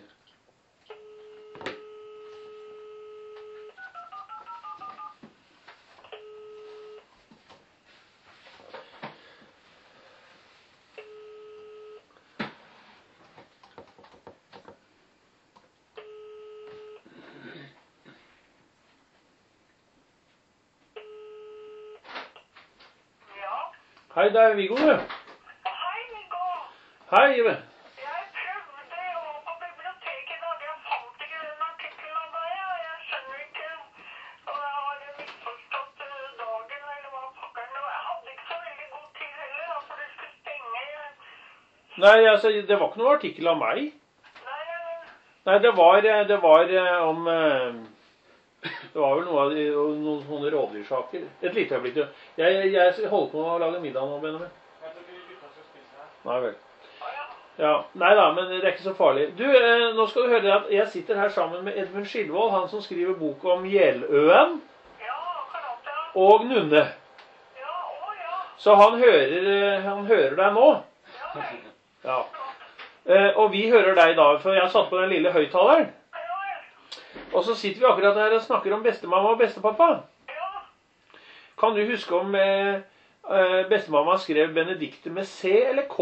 Hei, det er Viggo, du.
Hei, Viggo.
Hei, Ive.
Jeg prøvde, jeg var på biblioteket i dag. Jeg fant ikke den artikkelen av deg, og jeg skjønner ikke. Og jeg har misforstått dagen, eller hva pakkeren. Og jeg hadde ikke så veldig god tid heller, da, for det skulle stenge.
Nei, altså, det var ikke noe artikkel av meg.
Nei, nei,
Nei, det var, det var om... Det var vel noe av de, noen sånne rådyrsaker. Et lite øyeblikk, du. Jeg, jeg holder på å lage middag nå, Benjamin.
jeg tror ikke gutta skal spise her.
Nei vel.
Å ja.
Ja, nei da, men det er ikke så farlig. Du, eh, nå skal du høre at jeg sitter her sammen med Edmund Skillvold, han som skriver bok om Jeløen
Ja, akkurat, ja.
og Nunne.
Ja, å ja.
Så han hører, han hører deg nå.
Ja, vel.
Ja. Eh, og vi hører deg da, for jeg har satt på den lille høyttaleren.
Ja, vel.
Og så sitter vi akkurat her og snakker om bestemamma og bestepappa.
Ja.
Kan du huske om eh, eh, bestemamma skrev Benedikte med C eller K?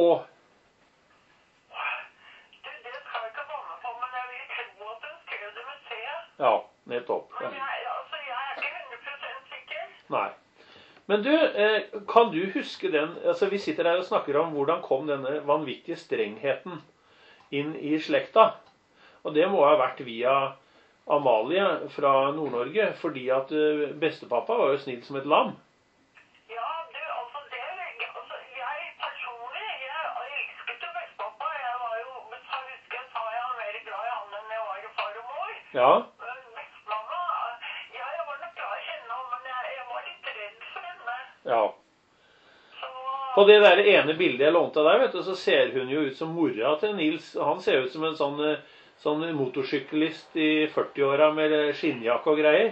Du, det skal jeg ikke banne på, men jeg vil tro at hun skrev det med C.
Ja, nettopp. Ja.
Men jeg, altså, jeg er ikke hundre prosent sikker.
Nei. Men du, eh, kan du huske den, altså vi sitter her og snakker om hvordan kom denne vanvittige strengheten inn i slekta. Og det må ha vært via Amalie fra Nord-Norge, fordi at eh, bestepappa var jo snill som et lam.
Ja, du, altså det altså, jeg personlig, jeg elsket jo bestepappa. Jeg var jo, hvis jeg husker, så var jeg mer glad i han enn jeg var i far og mor.
Ja,
Men bestemamma, ja, jeg var nok glad i henne, men jeg, jeg var litt redd for henne.
ja.
Så,
På det der ene bildet jeg lånte av deg, vet du, så ser hun jo ut som mora til Nils. Han ser ut som en sånn, eh, sånn motorsyklist i førti-åra med skinnjakke og greier.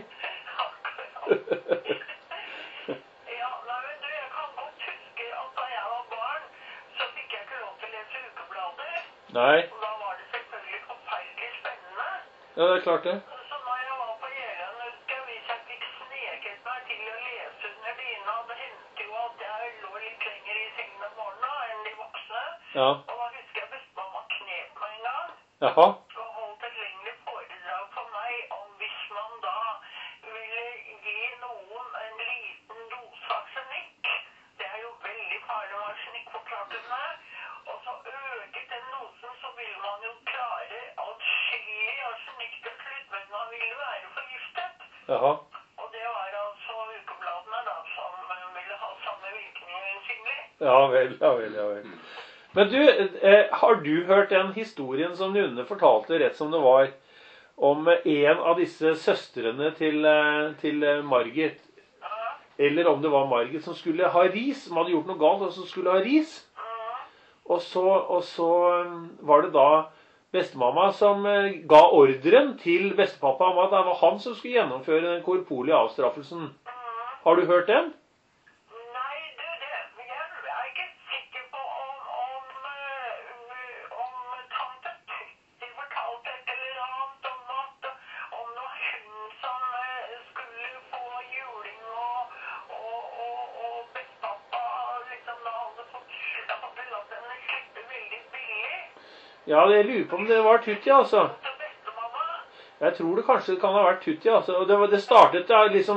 ja, nei, men du, jeg kan godt huske at da jeg var barn, så fikk jeg ikke lov til å lese ukeblader.
Nei,
Og da var det selvfølgelig forferdelig spennende.
ja, det er klart det.
Så når jeg var på Jeløen, husker jeg, hvis jeg fikk sneket meg til å lese under dyna, det hendte jo at jeg lå litt lenger i sengen om morgenen enn de voksne.
Ja,
Og da husker jeg bestemamma knep meg en gang
jaha,
og holdt et lengre foredrag for meg om hvis man da ville gi noen en liten dose arsenikk. Det er jo veldig farlig med arsenikk, forklarte hun meg. Og så øket den dosen, så ville man jo klare atskillig arsenikk til slutt, men man ville være forgiftet.
jaha.
Og det var altså ukebladene da, som eh, ville ha samme virkning øyensynlig.
Ja vel, ja vel, ja vel. Men du, eh, har du hørt den historien som Nunne fortalte rett som det var, om en av disse søstrene til, eh, til eh, Margit,
Ja,
eller om det var Margit som skulle ha ris, som hadde gjort noe galt og som skulle ha ris?
mm,
Og så, og så eh, var det da bestemamma som eh, ga ordren til bestepappa om at det var han som skulle gjennomføre den korporlige avstraffelsen.
mm.
Har du hørt den?
Nei, du, det, jeg er ikke sikker på om, om, eh, om tante Tutti fortalte et eller annet om at om det var hun som eh, skulle få juling og, og, og, og bestappa liksom da hadde fått hadde latt henne slippe veldig billig.
Ja, jeg lurer på om det var Tutti, altså.
Så bestemamma,
Jeg tror det kanskje kan ha vært Tutti, altså. Og det, var, det startet da liksom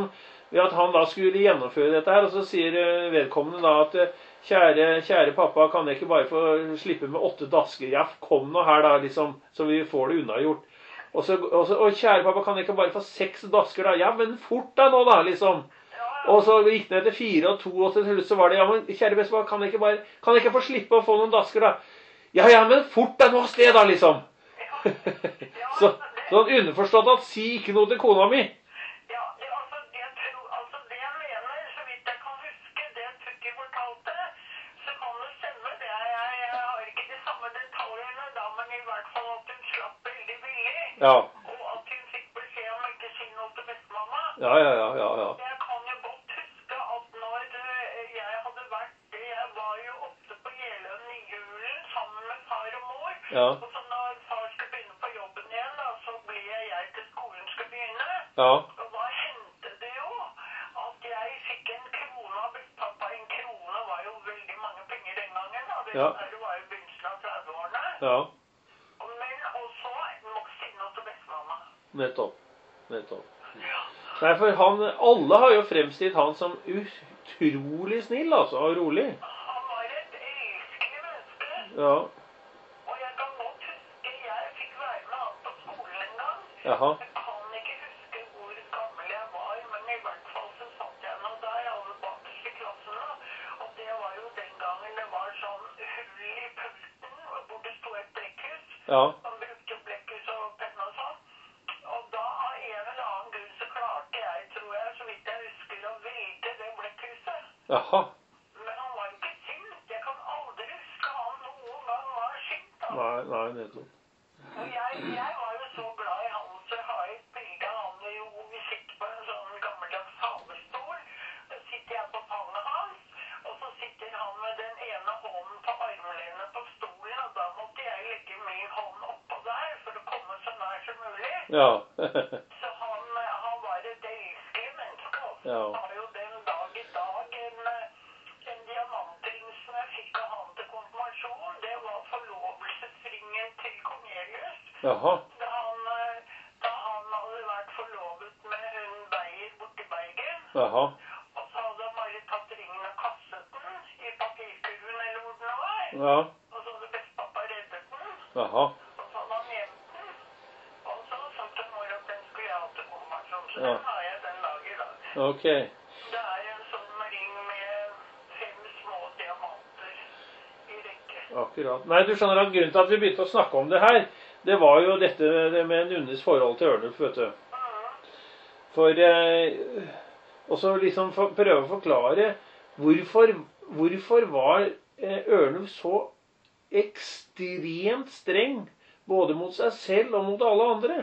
ved at han da skulle gjennomføre dette her, og så sier eh, vedkommende da at eh, kjære, kjære pappa, kan jeg ikke bare få slippe med åtte dasker? Ja, kom nå her da, liksom, så vi får det unnagjort. Og så, og så, og kjære pappa, kan jeg ikke bare få seks dasker da? Ja, men fort da nå da, liksom. Og så gikk det ned til fire og to, og til slutt så var det, ja, men kjære bestefar, kan jeg ikke bare, kan jeg ikke få slippe å få noen dasker da? Ja, ja, men fort da nå sted da, liksom. så, sånn underforstått at si ikke noe til kona mi.
Ja, det, altså, jeg tror, altså det jeg mener, så vidt jeg kan huske, det Tutti fortalte, så kan det stemme. Det er, jeg, jeg har ikke de samme detaljene da, men i hvert fall at hun slapp veldig billig.
Ja.
Og at hun fikk beskjed om ikke si noe til bestemamma.
Ja, ja, ja, ja, ja.
Jeg kan jo godt huske at når eh, jeg hadde vært, jeg var jo ofte på Jeløen i julen sammen med far og mor.
Ja.
Og så når far skulle begynne på jobben igjen, da, så ble jeg til skolen skulle begynne.
Ja.
Og da hendte det jo at jeg fikk en krone av bestepappa. En krone var jo veldig mange penger den gangen. Da. Det,
Ja.
det var jo begynnelsen av trettiårene.
Ja.
Og- Men også må ikke si noe til bestemamma.
Nettopp. Nettopp.
Ja.
Nei, for han, alle har jo fremstilt han som utrolig snill, altså, og rolig.
Han var et elskelig menneske.
Ja.
Og jeg kan godt huske, jeg fikk være med han på skolen en gang.
Jaha.
Jeg kan ikke huske hvor gammel jeg var, men i hvert fall så satt jeg nå der, alle bakerst i klassen da. Og det var jo den gangen det var sånn hull i pulten, hvor det stod et blekkhus.
Ja.
Han brukte blekkhus og penn og sånn. Og da av en eller annen grunn så klarte jeg, tror jeg, så vidt jeg husker, å velte det blekkhuset.
Jaha.
Men han var jo ikke sint. Jeg kan aldri huske han noen gang var sint da.
Nei, nei, nettopp.
Og jeg, jeg var jo så glad i han, så jeg har et bilde av han jo, hvor vi sitter på en sånn gammeldags havestol. Så sitter jeg på fanget hans, og så sitter han med den ene hånden på armlenet på stolen, og da måtte jeg legge min hånd oppå der for å komme så nær som mulig.
Ja.
Så han, han var et elskelig menneske, altså.
Ja.
Han har jo den dag i dag en, en diamantring som jeg fikk av han til konfirmasjon. Det var forlovelsesringen til Cornelius.
Jaha.
Da han, da han hadde vært forlovet med hun Beyer borte i Bergen.
Jaha.
Og så hadde Marit tatt ringen og kastet den i papirkurven eller hvor den var.
Ja.
Og så hadde bestepappa reddet den.
Jaha.
Og så hadde han gjemt den. Og så sa til mor at den skulle jeg ha til konfirmasjon. Så
Ja.
den har jeg den dag i dag.
Ok.
Det er en sånn ring med fem små diamanter i rekke.
Akkurat. Nei, du skjønner at grunnen til at vi begynte å snakke om det her, det var jo dette det med Nunnes forhold til Ørnulf, vet du. For eh, og så liksom for, prøve å forklare hvorfor, hvorfor var eh, Ørnulf så ekstremt streng både mot seg selv og mot alle andre.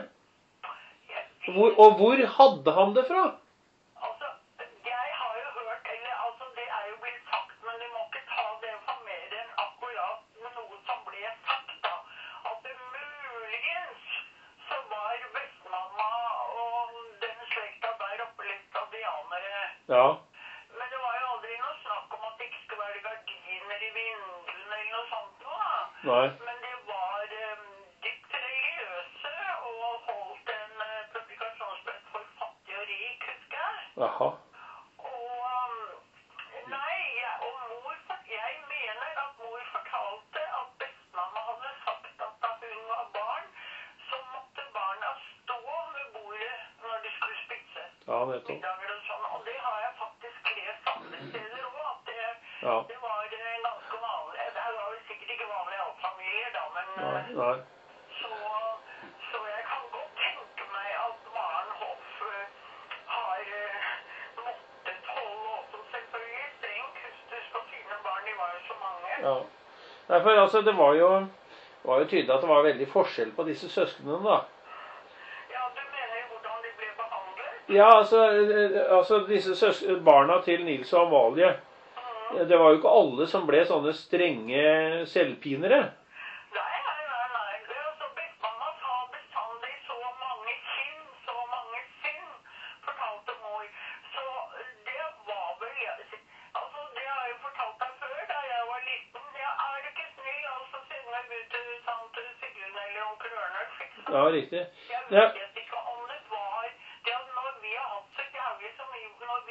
Hvor, og hvor hadde han det fra?
Altså, jeg har jo hørt, eller altså det er jo blitt sagt, men du må ikke ta det for mer enn akkurat noe som ble sagt da. At det muligens så var bestemamma og den slekta der oppe litt indianere.
Ja.
Men det var jo aldri noe snakk om at det ikke skulle være gardiner i vinduene eller noe sånt noe da.
Nei.
Men det var um, dypt religiøse og holdt en uh, publikasjonsbrett for fattig og rik, husker jeg.
Jaha.
Og um, nei, jeg, og mor, jeg mener at mor fortalte at bestemamma hadde sagt at da hun var barn, så måtte barna stå ved bordet når de skulle spise
Ja, nettopp.
middager og sånn. Og det har jeg faktisk lest andre steder også, at det,
Ja.
det var uh, ganske vanlig. Det var vel sikkert ikke vanlig i alle familier da, men
Nei,
uh,
nei.
så, så jeg kan godt tenke meg at Maren Hoff uh, har uh, måttet holde også selvfølgelig streng kustus på sine barn. De var jo så mange.
Ja. Nei, for altså, det var jo, var jo tydelig at det var veldig forskjell på disse søsknene, da.
Ja, du mener hvordan de ble behandlet?
Ja, altså, eh, altså disse søs barna til Nils og Amalie, eh, det var jo ikke alle som ble sånne strenge selvpinere.
Nei, nei, nei, nei. Det, altså, bestemamma sa bestandig så mange kinn, så mange sinn, fortalte mor. Så det var vel, altså det har jeg jo fortalt deg før da jeg var liten. Ja, er du ikke snill, altså sender meg ut til tante Sigrun eller onkel Ørnulf, ikke sant?
Ja, riktig.
Jeg
Ja.
vet ikke om det var, det at når vi har hatt så jævlig så mye, når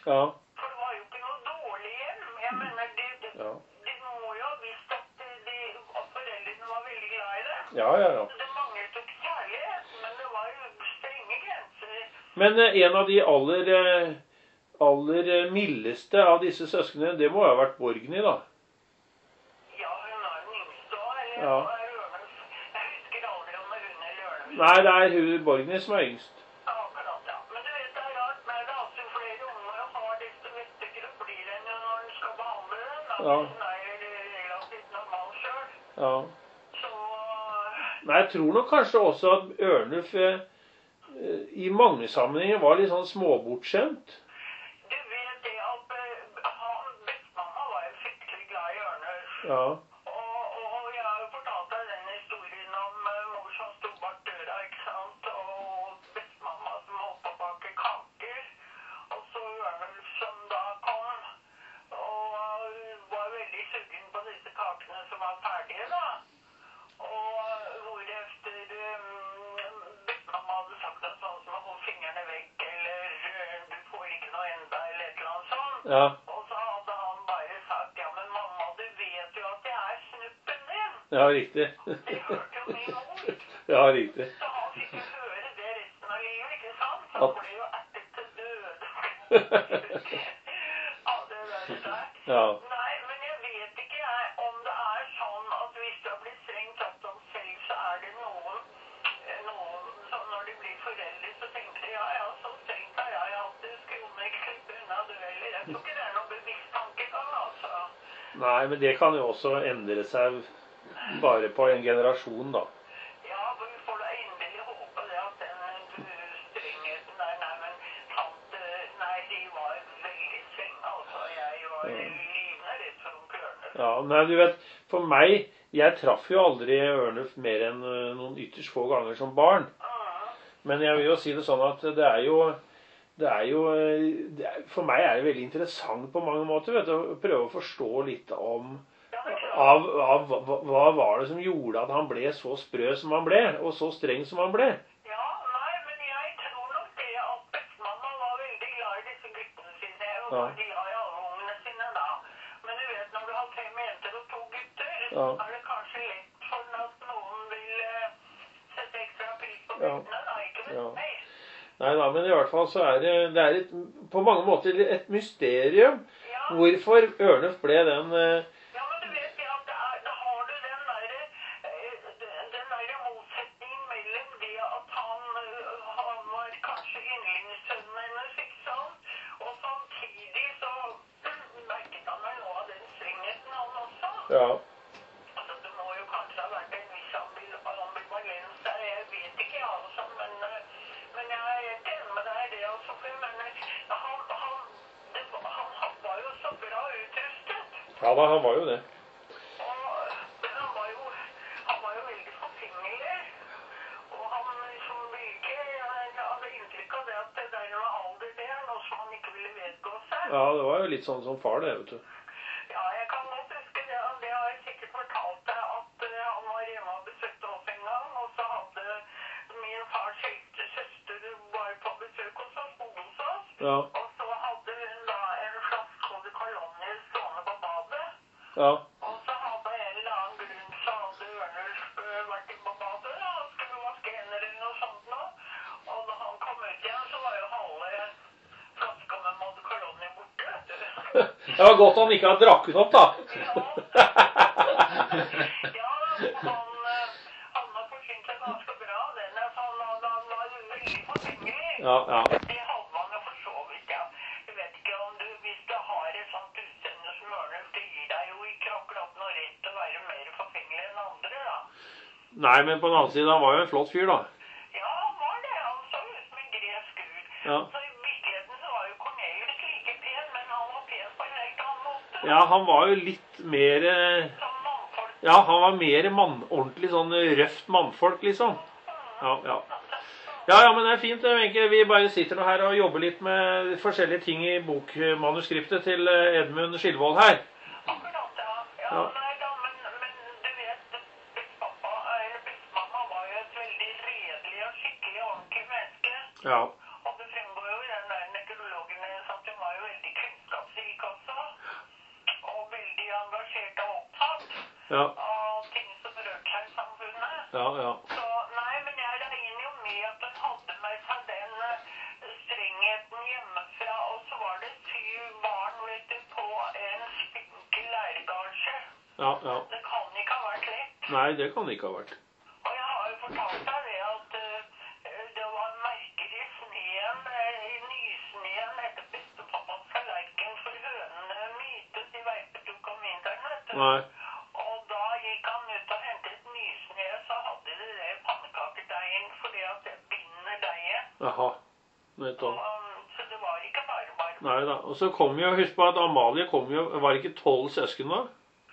Ja.
For det var jo ikke noe dårlig hjem. Jeg mener, de, de,
Ja.
de må jo ha visst at, de, de, at foreldrene var veldig glad i det.
Ja, ja, ja.
Det manglet jo ikke kjærlighet, men det var jo strenge grenser.
Men eh, en av de aller, eh, aller eh, mildeste av disse søskene, det må ha vært Borgny, da.
Ja, hun er den yngste også, eller
Ja.
er Ørnulf. Jeg husker aldri om det er hun eller Ørnulf.
Nei, det er hun Borgny som er yngst.
Ja, akkurat, ja. Men du vet, det er rart med det. Altså, jo flere unger du har, desto vettigere blir den jo når den skal behandle den. Da.
Ja.
Hvis den er relativt normal selv.
Ja.
Så,
Men jeg tror nok kanskje også at Ørnulf eh, eh, i mange sammenhenger var litt sånn småbortskjemt.
du vet det at eh, han, bestemamma var jo fryktelig glad i Ørnulf.
Ja.
Og, og jeg har jo fortalt deg den historien om uh, mor som sto bak døra, ikke sant? Og bestemamma som holdt på å bake kaker. Og så Ørnulf som da kom, og uh, var veldig sugen på disse kakene som var ferdige da. Og hvorefter um, bestemamma hadde sagt at sånn som å holde fingrene vekk, eller uh, du får ikke noe enda, eller et eller annet sånt.
Ja.
Og så hadde han bare sagt, ja, men mamma, du vet jo at jeg er snuppen din.
Ja, riktig.
Det hørte jo min mor.
Ja, riktig.
Så han fikk jo høre det resten av livet, ikke sant? Så
At-
han ble jo ertet til døde. Ja, det der der.
Ja.
Nei, men jeg vet ikke jeg, om det er sånn at hvis du har blitt strengt tatt om selv, så er det noen, eh, noen som når de blir foreldre, så tenker de, ja, ja, så strengt har jeg hatt det, skulle hun ikke slippe unna det, eller jeg tror ikke det er noen bevisst tankegang, altså.
Nei, men det kan jo også endre seg bare på en generasjon, da.
Ja, for vi får da endelig håpe det at den du, strengheten der, nei, men tante, nei, de var veldig strenge, altså. Jeg var livende rett for onkel Ørnulf.
Ja, nei, du vet, for meg, jeg traff jo aldri Ørnulf mer enn eh, noen ytterst få ganger som barn.
Mhm.
Men jeg vil jo si det sånn at det er jo, det er jo eh, det er, for meg er det veldig interessant på mange måter, vet du, å prøve å forstå litt om
Ja, det er klart.
av, av hva, hva var det som gjorde at han ble så sprø som han ble, og så streng som han ble.
Ja, nei, men jeg tror nok det at bestemamma var veldig glad i disse guttene sine, og
Ja.
var glad i alle ungene sine da. Men du vet, når du har fem jenter og to gutter,
Ja.
er det kanskje lett for at noen vil eh, sette ekstra pris på
Ja.
guttene, da, ikke vet
Ja.
jeg.
Nei da, men i hvert fall så er det, det er et, på mange måter et mysterium
Ja.
hvorfor Ørnulf ble den eh,
Ja, men du vet det at det er, da har du den der, eh, den den der motsetningen mellom det at han, eh, han var kanskje yndlingssønnen hennes, ikke sant? Og samtidig så merket han vel noe av den strengheten han også.
Ja.
Altså, det må jo kanskje ha vært en viss ambil- ambivalens der, jeg vet ikke, altså, men, eh, men jeg er helt enig med deg i det, altså, for jeg mener, han, han, det, var- han, han var jo så bra utrustet.
Ja da, han var jo det.
Og han var jo, han var jo veldig forfengelig, og han liksom ville ikke, jeg hadde inntrykk av det at det der med alder, det er noe som han ikke ville vedgå seg.
Ja, det var jo litt sånn som far, det, vet du.
Ja, jeg kan godt huske det, og det har jeg sikkert fortalt deg, at eh, han var hjemme og besøkte oss en gang, og så hadde min fars eldste søster var på besøk hos oss, bodde hos oss,
Ja.
og så hadde hun da en flaske Eau de Cologne stående på badet.
Ja.
Og så hadde av en eller annen grunn så hadde Ørnulf øh, vært inne på badet da, og skulle vaske hender eller noe sånt nå. Og da han kom ut igjen, så var jo halve flaska med Eau de Cologne borte, vet du.
Det var godt han ikke hadde drakk den opp, da.
Ja, han, øh, han var forsynt seg ganske bra av den, altså han, han, han var veldig forfengelig.
Ja, ja.
Det hadde man jo for så vidt, ja. Jeg vet ikke om du, hvis du har et sånt utseende som Ørnulf, det gir deg jo ikke akkurat noe rett til å være mer forfengelig enn andre, da.
Nei, men på den annen side, han var jo en flott fyr, da.
Ja, han var det. Han så ut som en gresk gud.
Ja.
Så i virkeligheten så var jo Cornelius like pen, men han var pen på en helt annen måte.
Ja, han var jo litt mer eh,
Som mannfolk.
Ja, han var mer mann, ordentlig sånn røft mannfolk, liksom. Ja, ja. Ja, ja, men det er fint, det, Wenche. Vi bare sitter nå her og jobber litt med forskjellige ting i bokmanuskriptet til eh, Edmund Skilvold her.
Akkurat, ja. Ja,
Ja.
nei da, men, men du vet, bestepappa, eller bestemamma var jo et veldig redelig og skikkelig ordentlig menneske.
Ja.
Og det fremgår jo i den der nekrologen hennes at hun var jo veldig
Ja.
og ting som rørte seg i samfunnet.
Ja, ja.
Så nei, men jeg regner jo med at den hadde med seg den eh, strengheten hjemmefra, og så var det syv barn, vet du, på en spinkel leirgasje.
Ja, ja.
Det kan ikke ha vært lett.
Nei, det kan det ikke ha vært.
Og jeg har jo fortalt deg det at eh, det var merker i sneen, eh, i nysneen etter bestepappas tallerken, for hønene mytes i Veipetuk om vinteren, vet du.
Nei.
Og da gikk han ut og hentet nysne, så hadde de det i pannekakerdeigen, fordi at det binder deigen.
Jaha. Nettopp.
Og, så det var ikke bare bare.
Nei da. Og så kom jo, husk på at Amalie kom jo, var det ikke tolv søsken da?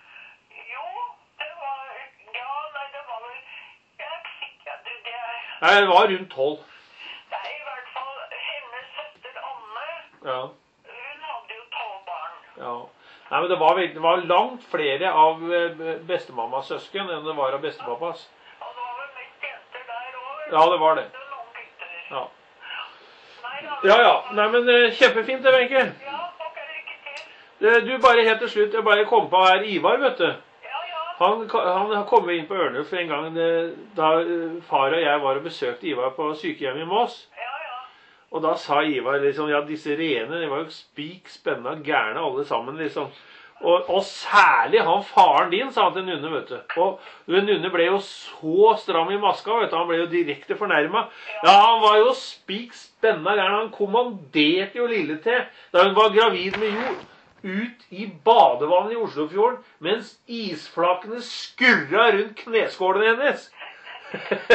Jo, det var, ja, nei, det var vel, jeg er ikke sikker, du, det er,
Nei, det var rundt tolv.
det er i hvert fall hennes søster Anne,
Ja.
hun hadde jo tolv barn.
Ja. Nei, men det var, veldig- det var langt flere av eh, bestemammas søsken enn det var av bestepappas.
Og det var vel mest jenter der også.
Ja, det var det.
Det var noen gutter.
Ja.
Nei, da,
Ja, ja. Nei, men eh, kjempefint det, Wenche.
Ja, ok, lykke til.
Eh, Du, bare helt til slutt, jeg bare kom på her Ivar, vet du.
Ja, ja.
Han, han kom inn på Ørnulf en gang eh, da eh, far og jeg var og besøkte Ivar på sykehjem i Moss.
Ja, ja.
Og da sa Ivar liksom, ja, disse rene, de var jo spik, spennende og gærne alle sammen, liksom. Og, og særlig han faren din, sa han til Nunne, vet du. Og Nunne ble jo så stram i maska, vet du. Han ble jo direkte fornærmet. Ja, han var jo spik, spennende gærne. Han kommanderte jo Lille til, da hun var gravid med jord, ut i badevannet i Oslofjorden, mens isflakene skurra rundt kneskålen hennes.
Ja, det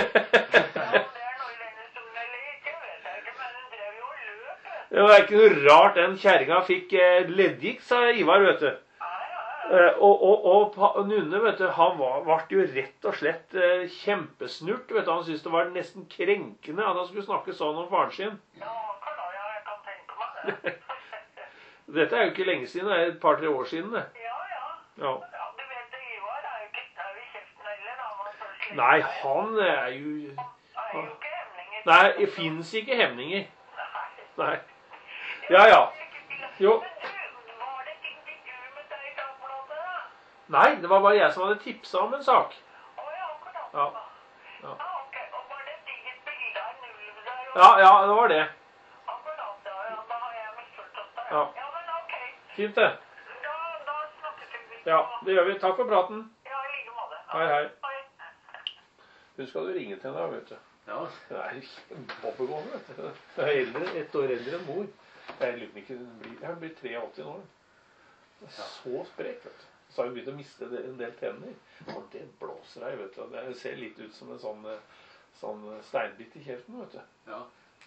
er noe i denne stolen eller ikke, vet jeg ikke, men den drev jo og løp, vet du.
Det var ikke noe rart den kjerringa fikk eh, leddgikt, sa Ivar, vet du.
Ja, ja, ja.
Eh, og, og, og pa- Nunne, vet du, han var, ble jo rett og slett eh, kjempesnurt, vet du. Han syntes det var nesten krenkende at han skulle snakke sånn om faren sin.
Ja, kan da, ja, jeg kan tenke meg det.
Dette er jo ikke lenge siden, det er et par-tre år siden, det.
Ja, ja.
Ja.
Ja, du vet det, Ivar er jo ikke snau i kjeften heller, da, man først liker
Nei,
det.
han er jo...
Han er jo ikke hemninger.
Nei, det finnes ikke hemninger.
Nei.
Nei. Ja, ja. Jo.
Men du, var det et intervju med deg i Dagbladet, da?
Nei, det var bare jeg som hadde tipset om en sak.
Å ja, akkurat.
Ja.
da.
Ja.
Ja, ok. Og var det et digert bilde av en ulv der? og-
Ja, ja, det var det.
Akkurat, ja, ja. Da har jeg misforstått deg.
Ja.
Ja, men ok.
Fint det.
Da, da snakkes vi.
Ja, det gjør vi. Takk for praten.
Ja, i like måte.
Hei, hei.
Hei.
Hun skal du ringe til henne, vet du.
Ja.
Det er kjempeoppegående, vet du. Det er eldre, ett år eldre enn mor. Jeg lurer på ikke hun blir, hun blir treogåtti nå. Det er så sprek, vet du. Så har hun begynt å miste det- en del tenner. Og det blåser deg, vet du. Det ser litt ut som en sånn, eh, sånn steinbit i kjeften, vet du.
Ja.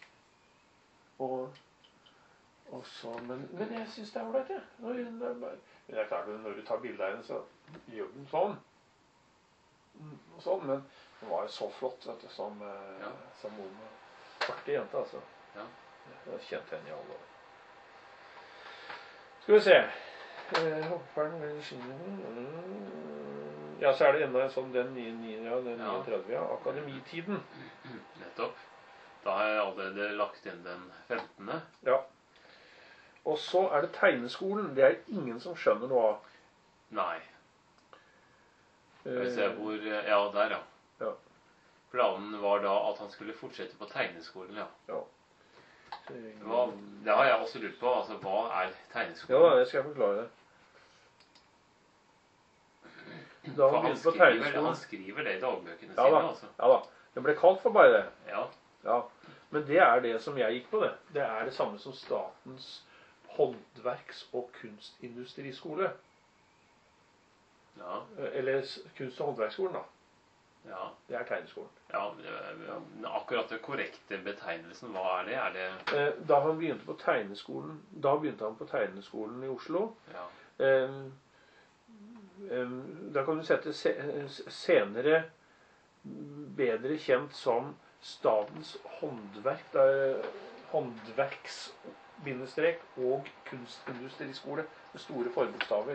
Og, og så, men, men jeg synes det er ålreit, jeg. Når hun er bare- Men det er klart, når du tar bilder av henne, så gjør hun sånn. Mm, Og sånn, men hun var jo så flott, vet du, som, eh,
Ja.
som ung. Artig jente, altså.
Ja.
Jeg har kjent henne i alle år. Skal vi se. Eh, hopperen med skinnen. Mm. Ja, så er det enda en sånn, den nye, nye ja, den
Ja.
niogtredve, ja. Akademitiden.
Nettopp. Da har jeg allerede lagt inn den femtende.
Ja. Og så er det tegneskolen. Det er ingen som skjønner noe av.
Nei. Skal vi
Eh,
se hvor Ja, der, ja.
Ja.
Planen var da at han skulle fortsette på tegneskolen, ja.
Ja.
Hva, det har jeg også lurt på. Altså, hva er
Ja
tegneskolen?
da, jeg skal forklare det. Da
For
han
han
begynte på
skriver,
tegneskolen.
han skriver det i dagbøkene
Ja
sine,
da,
altså.
ja da. Det ble kalt for bare det.
Ja.
Ja. Men det er det som jeg gikk på, det. Det er det samme som Statens håndverks- og kunstindustriskole.
Ja.
Eller s- kunst- og håndverksskolen, da.
Ja.
Det er tegneskolen.
Ja, men akkurat den korrekte betegnelsen, hva er det? Er det
Eh, Da han begynte på tegneskolen, da begynte han på tegneskolen i Oslo.
Ja.
Eh, eh, Da kan du sette se, senere bedre kjent som Statens håndverk, da, håndverks bindestrek og kunstindustriskole med store forbokstaver.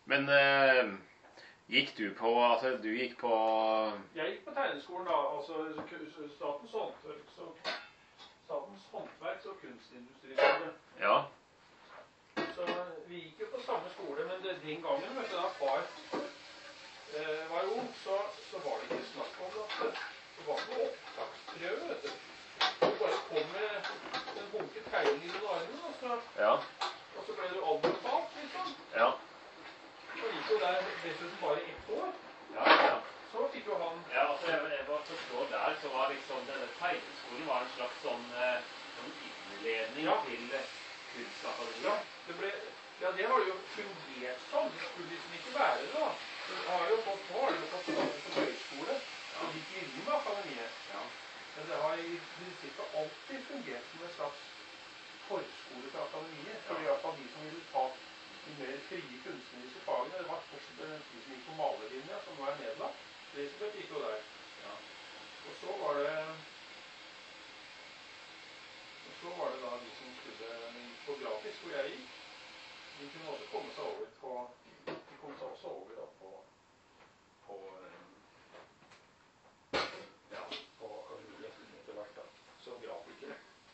Men eh, gikk du på, altså du gikk på...
Jeg gikk på tegneskolen da, altså Statens håndverks og, Statens håndverks- og kunstindustriskole.
Ja.
Så vi gikk jo på samme skole, men det, den gangen, vet du, da far eh, var ung, så, så var det ikke snakk om at det var noe opptaksprøve, vet du. Du bare kom med en bunke tegninger i armen, og så,
Ja.
og så ble du anbefalt, liksom.
Ja.
Og gikk jo der dessuten bare ett år.
Ja, ja.
Så fikk jo han...
Ja, altså jeg, jeg bare forstår der, så var liksom denne tegneskolen var en slags sånn, eh, sånn innledning
Ja.
til eh, kunstakademiet.
Ja, det ble... Ja, det har det jo fungert sånn. Det skulle liksom ikke være det, da. Det har jo fått, nå har det jo fått status som høyskole.
Ja.
Og gikk inn med akademiet.
Ja.
Men det har i prinsippet alltid fungert som en slags forskole til akademiet. For i hvert fall de som ville ta de mer frie kunstneriske fagene. Det var først de som gikk på malerlinja, som nå er nedlagt. Lisbeth gikk jo der.
Ja.
Og så var det... Og så var det da de som skulle på grafisk, hvor jeg gikk. De kunne også komme seg over på... De kom seg også over da på... På... Ja, på akademiet etter hvert da. Som grafikere.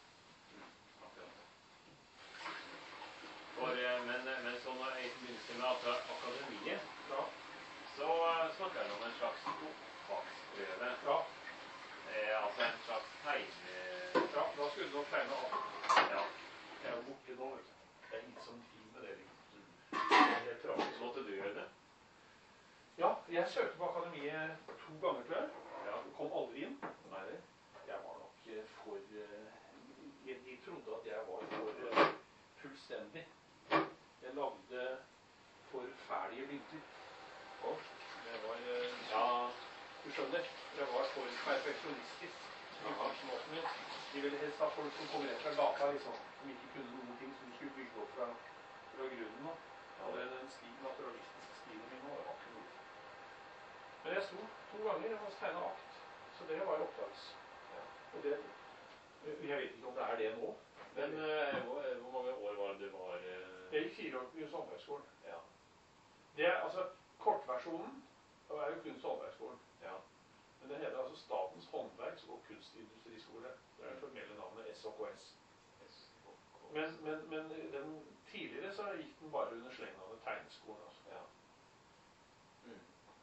For, eh, men, men sånn i forbindelse med at akademiet,
Ja.
så eh, snakker jeg om en slags opptaksprøve.
Ja.
Eh, altså en slags tegne...
Ja, da skulle du nok tegne av.
Ja.
Jeg er jo borte nå, vet du. Det er ingen som fin med det, liksom. Det er helt tragisk.
Så måtte du gjøre det.
Ja, jeg søkte på akademiet to ganger, tror jeg.
Ja.
Kom aldri inn.
Nei, det.
Jeg var nok eh, for... eh, jeg- De trodde at jeg var for eh, fullstendig. Jeg lagde forferdelige bilder.
Og?
Det var... eh,
Ja.
Du skjønner, jeg var for perfeksjonistisk. Bygningsmåten min. De ville helst ha folk som kom rett fra gata, liksom. Som ikke kunne noen ting som skulle bygge opp fra, fra grunnen nå. Og det, den stil, naturalistiske stilen min nå, det var ikke noe. Men jeg sto to ganger og tegnet akt. Så det var oppdags.
Ja.
Og det... Jeg vet ikke om det er det nå.
Men eh, hvor, hvor mange år var det du var... Eh...
Jeg gikk fire år på kunst- og håndverksskolen.
Ja.
Det er altså kortversjonen, det er jo kunst- og håndverksskolen.
Ja.
Men det heter altså Statens håndverks- og kunstindustriskole. Det er det formelle navnet S H K S. Men, men, men den tidligere så gikk den bare under slengnavnet tegneskolen. Altså.
Ja. Mm.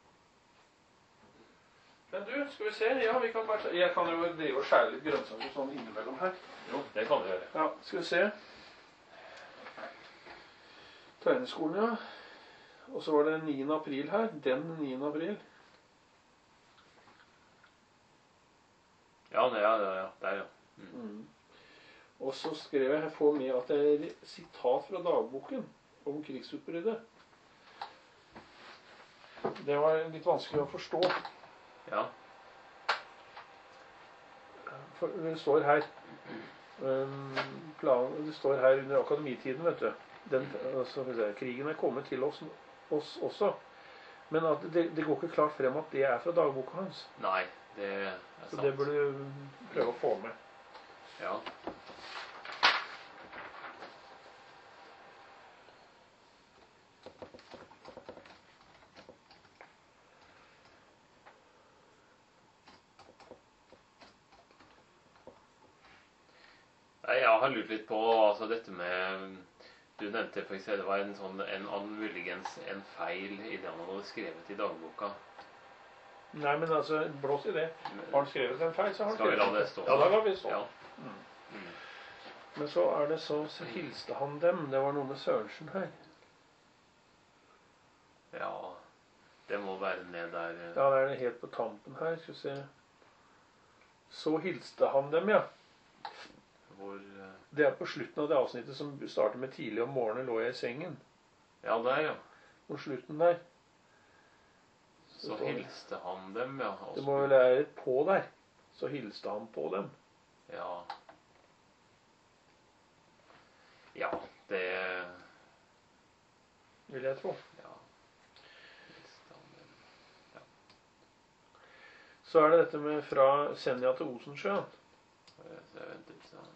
Men du, skal vi se? Ja, vi kan bare... Jeg kan jo drive og skjære litt grønnsaker sånn innimellom her.
Jo, det kan du gjøre.
Ja, skal vi se. Tegneskolen, ja. Og så var det niende april her. Den niende april.
Ja, det, ja, ja, ja. Der, ja. Mm.
Mm. Og så skrev jeg på med at det er sitat fra dagboken om krigsutbruddet. Det var litt vanskelig å forstå.
Ja.
For det står her um, plan, det står her under akademitiden, vet du. Den, altså, krigen er kommet til oss, oss også. Men at det, det går ikke klart frem at det er fra dagboka hans.
Nei, det er sant.
Så det burde du prøve å få med.
Ja. Nei, jeg har lurt litt på altså dette med du nevnte for eksempel det var en sånn en, en muligens en feil i det han hadde skrevet i dagboka.
Nei, men altså, blås i det. Har han skrevet en feil, så har han
Skal vi la
skrevet
det stå?
Ja, da lar vi stå.
Ja.
Mm.
Mm.
Men så er det så, så hilste han dem. Det var noe med Sørensen her.
Ja, det må være ned der. eh.
Ja, det er det helt på tampen her. Skal vi se. Så hilste han dem, ja.
Hvor eh,
Det er på slutten av det avsnittet som starter med tidlig om morgenen lå jeg i sengen.
Ja, der, ja.
På slutten der.
Så hilste han dem, ja. og
Det må vel være et på der. Så hilste han på dem.
Ja. Ja, det
Vil jeg tro.
Ja. Hilste han dem. Ja.
Så er det dette med fra Senja til Osensjøen.
Så jeg ventet sånn.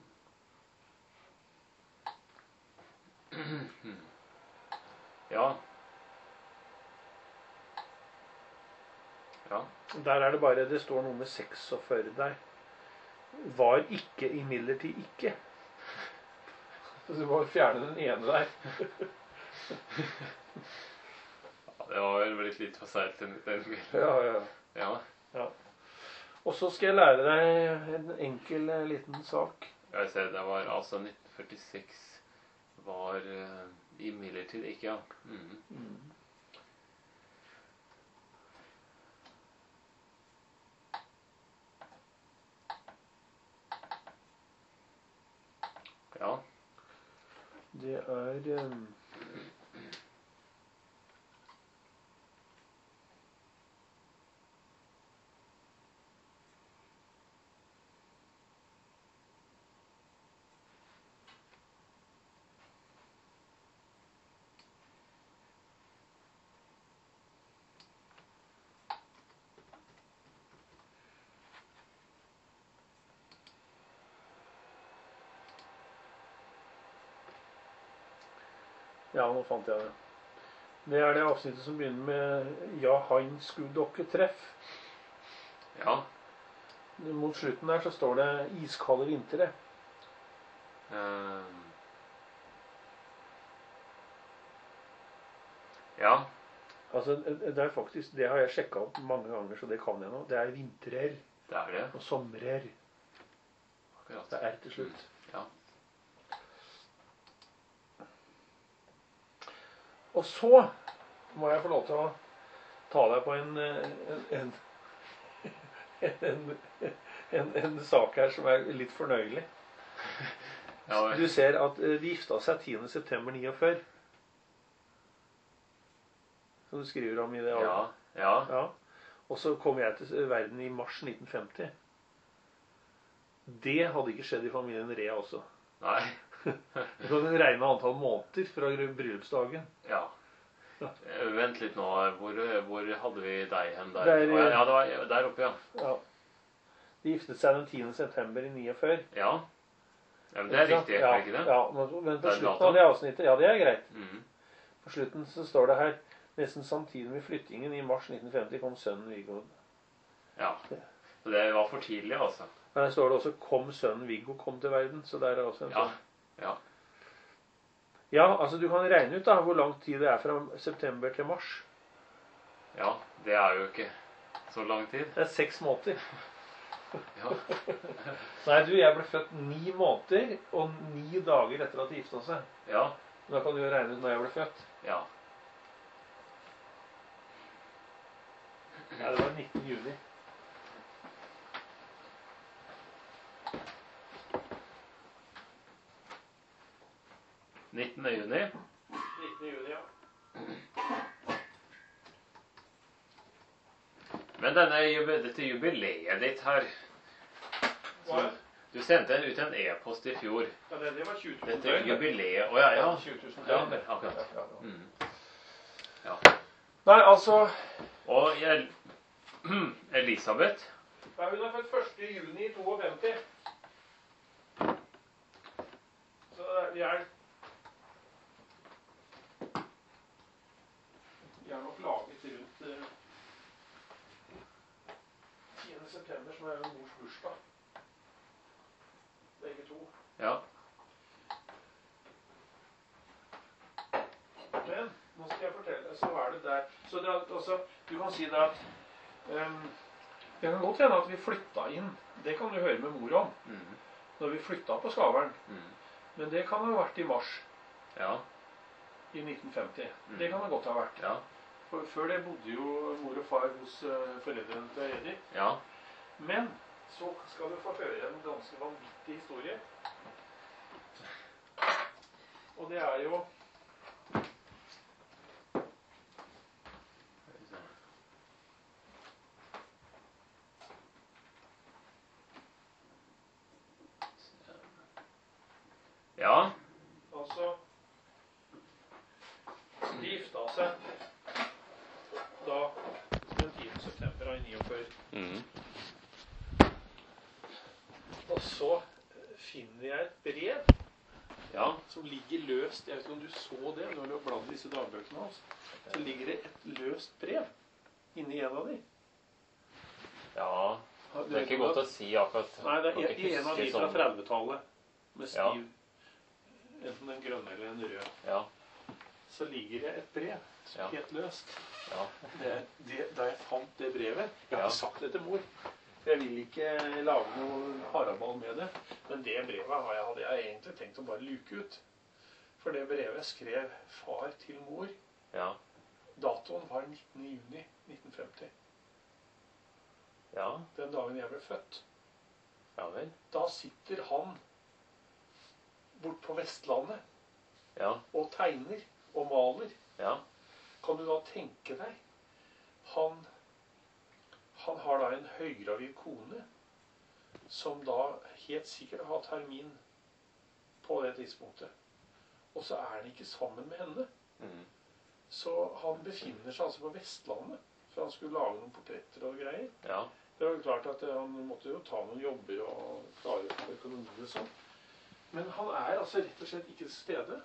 Ja. Ja.
Der er det bare, det står noe med seksogførti der. Var ikke imidlertid ikke. Så du må fjerne den ene der.
Det var vel blitt litt for seilt den kvelden.
Ja, ja.
Ja.
Ja. Og så skal jeg lære deg en enkel eh, liten sak.
Jeg ser det var altså nitten førtiseks var uh, imidlertid ikke, ja. Mm.
Mm.
Ja.
Det er um, Ja, nå fant jeg det. Det er det avsnittet som begynner med Ja, han skulle dere treff.
Ja.
Mot slutten der så står det iskalde vintre.
Uh, ja.
Altså, det er faktisk, det har jeg sjekket opp mange ganger, så det kan jeg nå. Det er vintrer
Det er det.
og somrer.
Akkurat.
Det er til slutt.
Ja.
Og så må jeg få lov til å ta deg på en, en, en, en, en sak her som er litt fornøyelig.
Ja,
Du ser at de gifta seg tiende september niogfyrre. Som du skriver om i det
ja,
albumet.
ja.
Ja. Og så kom jeg til verden i mars nitten femti. Det hadde ikke skjedd i familien Rea også.
Nei.
Du kan regne antall måneder fra bryllupsdagen.
Ja. Eh, Vent litt nå. Hvor, hvor hadde vi deg hen der?
Der,
Å, ja, ja, det var der oppe, ja.
Ja. De giftet seg den tiende september i niogfyrre.
Ja. Ja, men det er riktig,
ja,
er det ikke det?
Ja, men på
Det er
slutten
dato.
av det avsnittet, ja, det er greit.
Mhm.
På slutten så står det her, nesten samtidig med flyttingen i mars nitten femti kom sønnen Viggo.
Ja. Så det var for tidlig, altså.
Men der står det også, kom sønnen Viggo kom til verden, så der er også en
Ja.
sånn.
Ja.
Ja, altså du kan regne ut da, hvor lang tid det er fra september til mars.
Ja, det er jo ikke så lang tid.
Det er seks måneder.
Ja.
Nei, du, jeg ble født ni måneder og ni dager etter at de gifta seg.
Ja.
Da kan du jo regne ut når jeg ble født.
Ja.
Ja, det var nittende juni.
nittende juni.
nittende juni, ja.
Men denne, jube- dette jubileet ditt her
Hva?
Du sendte en ut en e-post i fjor.
Ja, det, det var tjue tusen
Dette
døgn.
jubileet Å ja, ja.
tjue tusen
Ja,
døgn.
akkurat.
Ja, ja, ja.
Mm. Ja.
Nei, altså,
Og jeg, Elisabeth
ja, hun er født første juni femtito. Så det- vi er Vi er nok laget rundt eh, tiende september, som er jo mors bursdag. Begge to.
Ja.
Men nå skal jeg fortelle, så er det der. Så det er, altså, du kan si det at um, det kan godt hende at vi flytta inn. Det kan du høre med mor om.
Mm.
Når vi flytta på Skavern.
Mm.
Men det kan ha vært i mars
Ja.
i nitten femti.
Mm.
Det kan det godt ha vært.
Ja.
For før det bodde jo mor og far hos uh, foreldrene til Edith.
Ja.
Men så skal du få høre en ganske vanvittig historie. Og det er jo
Ja.
Altså, de gifta seg da den tiende september av niogfyrre.
Mm.
Og så finner jeg et brev
Ja.
som ligger løst. Jeg vet ikke om du så det når du har bladd i disse dagbøkene hans. Så ligger det et løst brev inni en av de.
Det er ikke godt å si akkurat.
Nei, det
Man
er
kan ikke
en av de
huske
fra
sånn-
trettitallet med
Ja.
stiv, enten den grønne eller den røde.
Ja,
Så ligger det et brev som
Ja.
er helt løst.
ja,
Det, det, da jeg fant det brevet, jeg har
Ja.
ikke sagt det til mor, for jeg vil ikke lage noe haraball med det, men det brevet har jeg, hadde jeg egentlig tenkt å bare luke ut. For det brevet skrev far til mor.
ja,
Datoen var nittende juni nitten femti,
ja,
den dagen jeg ble født.
ja vel.
Da sitter han bort på Vestlandet
Ja,
og tegner og maler.
ja,
Kan du da tenke deg, han, han har da en høygravid kone, som da helt sikkert har termin på det tidspunktet. Og så er han ikke sammen med henne.
mhm,
Så han befinner seg altså på Vestlandet, for han skulle lage noen portretter og greier.
ja,
Det var jo klart at eh, han måtte jo ta noen jobber og klare økonomi og sånn. Men han er altså rett og slett ikke til stede.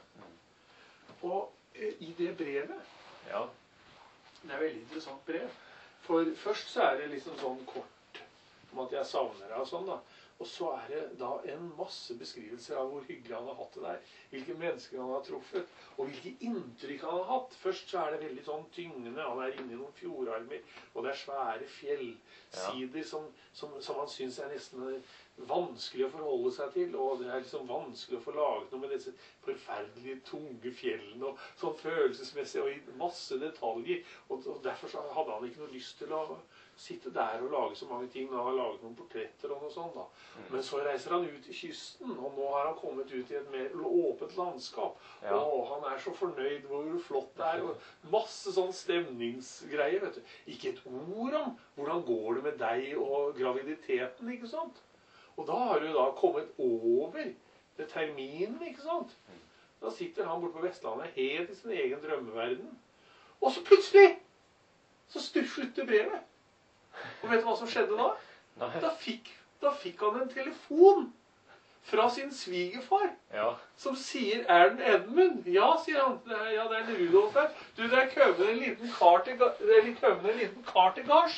Og eh, i det brevet,
ja,
det er et veldig interessant brev, for først så er det liksom sånn kort om at jeg savner deg og sånn da. Og så er det da en masse beskrivelser av hvor hyggelig han har hatt det der, hvilke mennesker han har truffet, og hvilke inntrykk han har hatt. Først så er det veldig sånn tyngende, han er inne i noen fjordarmer, og det er svære fjellsider som, som, som han synes er nesten vanskelig å forholde seg til, og det er liksom vanskelig å få laget noe med disse forferdelige, tunge fjellene, og sånn følelsesmessig, og i masse detaljer, og, og derfor så hadde han ikke noe lyst til å sitte der og lage så mange ting. Han har laget noen portretter og noe sånt da. Men så reiser han ut i kysten, og nå har han kommet ut i et mer åpent landskap.
Ja.
Og han er så fornøyd hvor flott det er, og masse sånn stemningsgreier, vet du. Ikke et ord om hvordan går det med deg og graviditeten, ikke sant? Og da har du da kommet over det terminen, ikke sant? Da sitter han borte på Vestlandet helt i sin egen drømmeverden. Og så plutselig så slutter brevet. Og vet du hva som skjedde da?
nei,
Da fikk, da fikk han en telefon fra sin svigerfar,
ja,
som sier, er den Edmund? Ja, sier han. Det er, ja, det er en Rudolf her. Du, det er kømmen en liten kar til, ga- det er litt kømmen en liten kar til gards.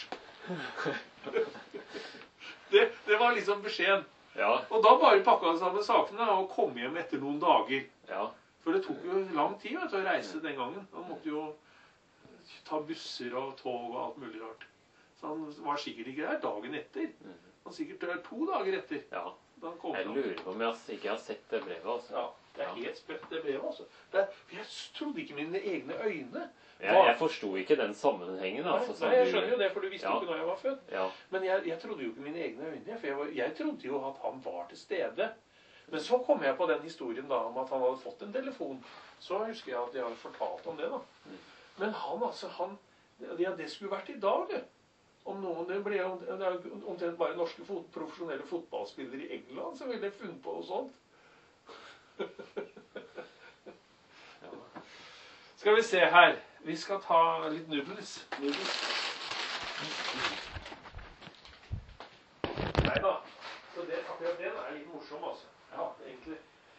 det, det var liksom beskjeden.
ja,
Og da bare pakket han sammen sakene og kom hjem etter noen dager.
ja,
For det tok jo lang tid vet du, å reise den gangen. Han måtte jo ta busser og tog og alt mulig rart. Så han var sikkert ikke der dagen etter.
mhm,
Han var sikkert der to dager etter.
ja.
Da han kom
Jeg
fram.
lurer på om jeg har- ikke har sett det brevet, altså.
Ja, det er helt sprøtt det brevet altså. Det er, for jeg trodde ikke mine egne øyne.
Jeg, jeg forsto ikke den sammenhengen, altså.
Nei,
som
nei, jeg
du-
skjønner jo det, for du visste jo
Ja.
ikke når jeg var født.
Ja,
Men jeg, jeg trodde jo ikke mine egne øyne, for jeg, var, jeg trodde jo at han var til stede. Men så kom jeg på den historien da om at han hadde fått en telefon. Så husker jeg at jeg hadde fortalt om det da. Men han altså, han, ja, det skulle vært i dag det. Om noen, det ble jo, det er jo omtrent bare norske fot, profesjonelle fotballspillere i England som ville funnet på noe sånt. Skal vi se her. Vi skal ta litt nudels. Nudels. Nei da. Så det, akkurat den er litt morsom, altså. Ja, egentlig.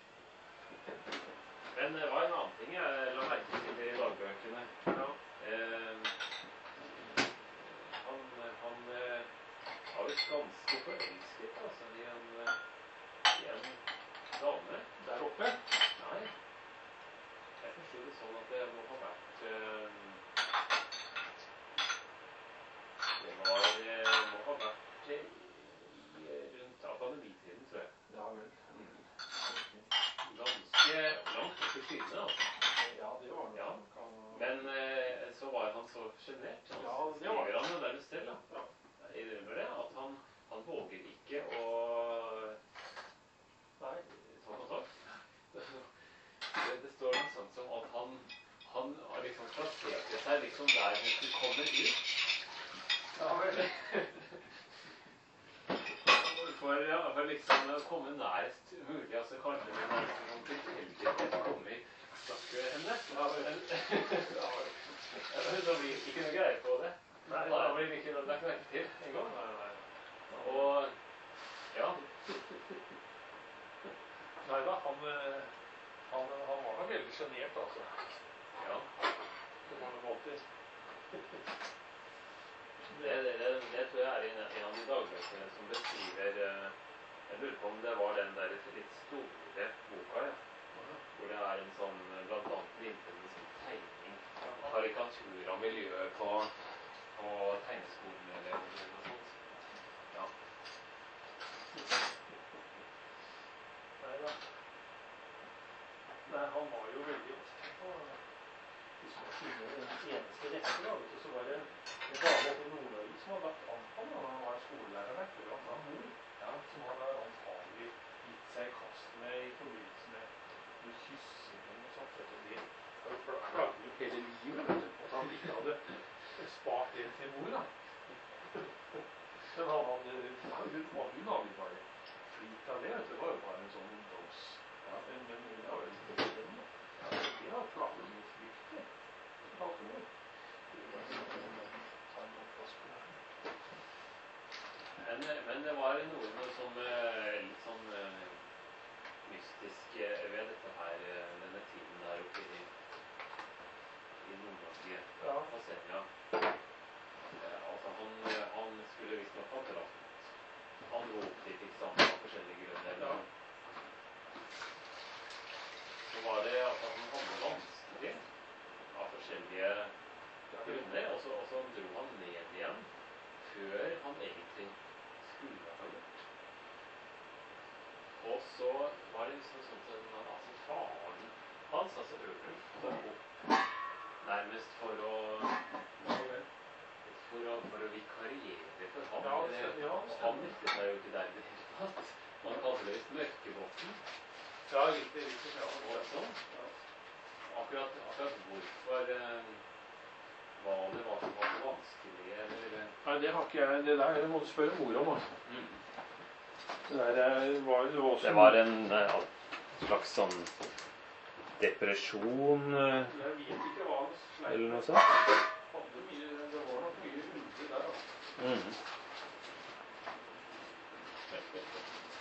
men det var en annen ting jeg la merke til i dagbøkene.
Ja.
Eh, han, han eh, var visst ganske forelsket, altså, i en, eh, i en dame.
Der oppe.
Nei, jeg forstod det sånn at det må ha vært eh, det var, eh, må ha vært eh, i- rundt akademitiden, tror jeg.
Ja vel.
Ganske langt opp i skyene, altså.
Ja, det var det.
Ja. Men eh, så var han så sjenert. Han
Ja, det var-
skriver han jo nærmest selv, da.
Ja.
Jeg innrømmer det, at han, han våger ikke å
Nei.
ta kontakt. Det, det står noe sånt som at han, han har liksom plassert seg liksom der hvor du kommer ut.
Ja vel.
For, ja, for liksom å komme nærest mulig, altså kanskje med nærmest noen tilfeldighet komme i snakk med henne.
Ja vel. Ja vel.
Da blir det ikke noe greie på det.
Nei,
Da blir det ikke noe lagt merke til en gang.
Nei, nei.
Og ja,
Nei da, han, eh, han, han var nok veldig sjenert, altså.
ja.
På mange måter.
Det, det, det, det tror jeg er en, en av de dagbøkene eh, som beskriver eh, Jeg lurer på om det var den der litt store boka, ja. Hvor det er en sånn, blant annet glimtende sånn tegning, karikatur av miljøet på, på tegneskolen eller noe sånt. Ja.
Nei da. Nei, han var jo veldig opptatt på hvis man finner den eneste rette, da, vet du, så var det en dame oppe i Nord-Norge som hadde lagt an på han. Han var skolelærer der før han var mor, ja, som hadde antagelig gitt seg i kast med i forbindelse med med kyssing og sånt, vet du, det har jo plagget jo hele livet, vet du, at han ikke hadde spart det til mor, da. Men han hadde, hun var jo navnet bare flit av det, vet du, det var jo bare en sånn ungdoms, ja, men, men hun var jo litt for den, da. Ja, det har plagget noe fryktelig. Det var for mor. Det var sånn, ta en oppvask på det.
Men, men det var noe som litt sånn mystisk ved dette her, denne tiden der oppe i, i Nord-Norge,
ja.
På Senja. Eh, altså han, han skulle visst nok ha dratt. Han dro opp dit, ikke sant, av forskjellige grunner. Ja. Så var det at han hadde vanskelig av forskjellige grunner, og så, og så dro han ned igjen før han egentlig skulle ha gjort. Og så var det liksom sånn at altså, faren hans, altså Ørulf, kom opp nærmest for å for å, for å vikariere for han.
Ja,
eller,
ja,
og han visste seg jo ikke der det hele tatt. Man kaller det Mørkebotn.
Ja, riktig, riktig. Ja,
og sånn. Ja. Akkurat, akkurat hvorfor eh, hva det var som var så vanskelig, eller...
Nei, det har ikke jeg. Det der må du spørre mor om, da.
Mm.
Det der var jo også...
Det var en uh, slags sånn depresjon, uh,
jeg vet ikke hva han sleit.
Eller noe sånt.
Hadde mye, det var nok mye hundre der, altså.
Mm.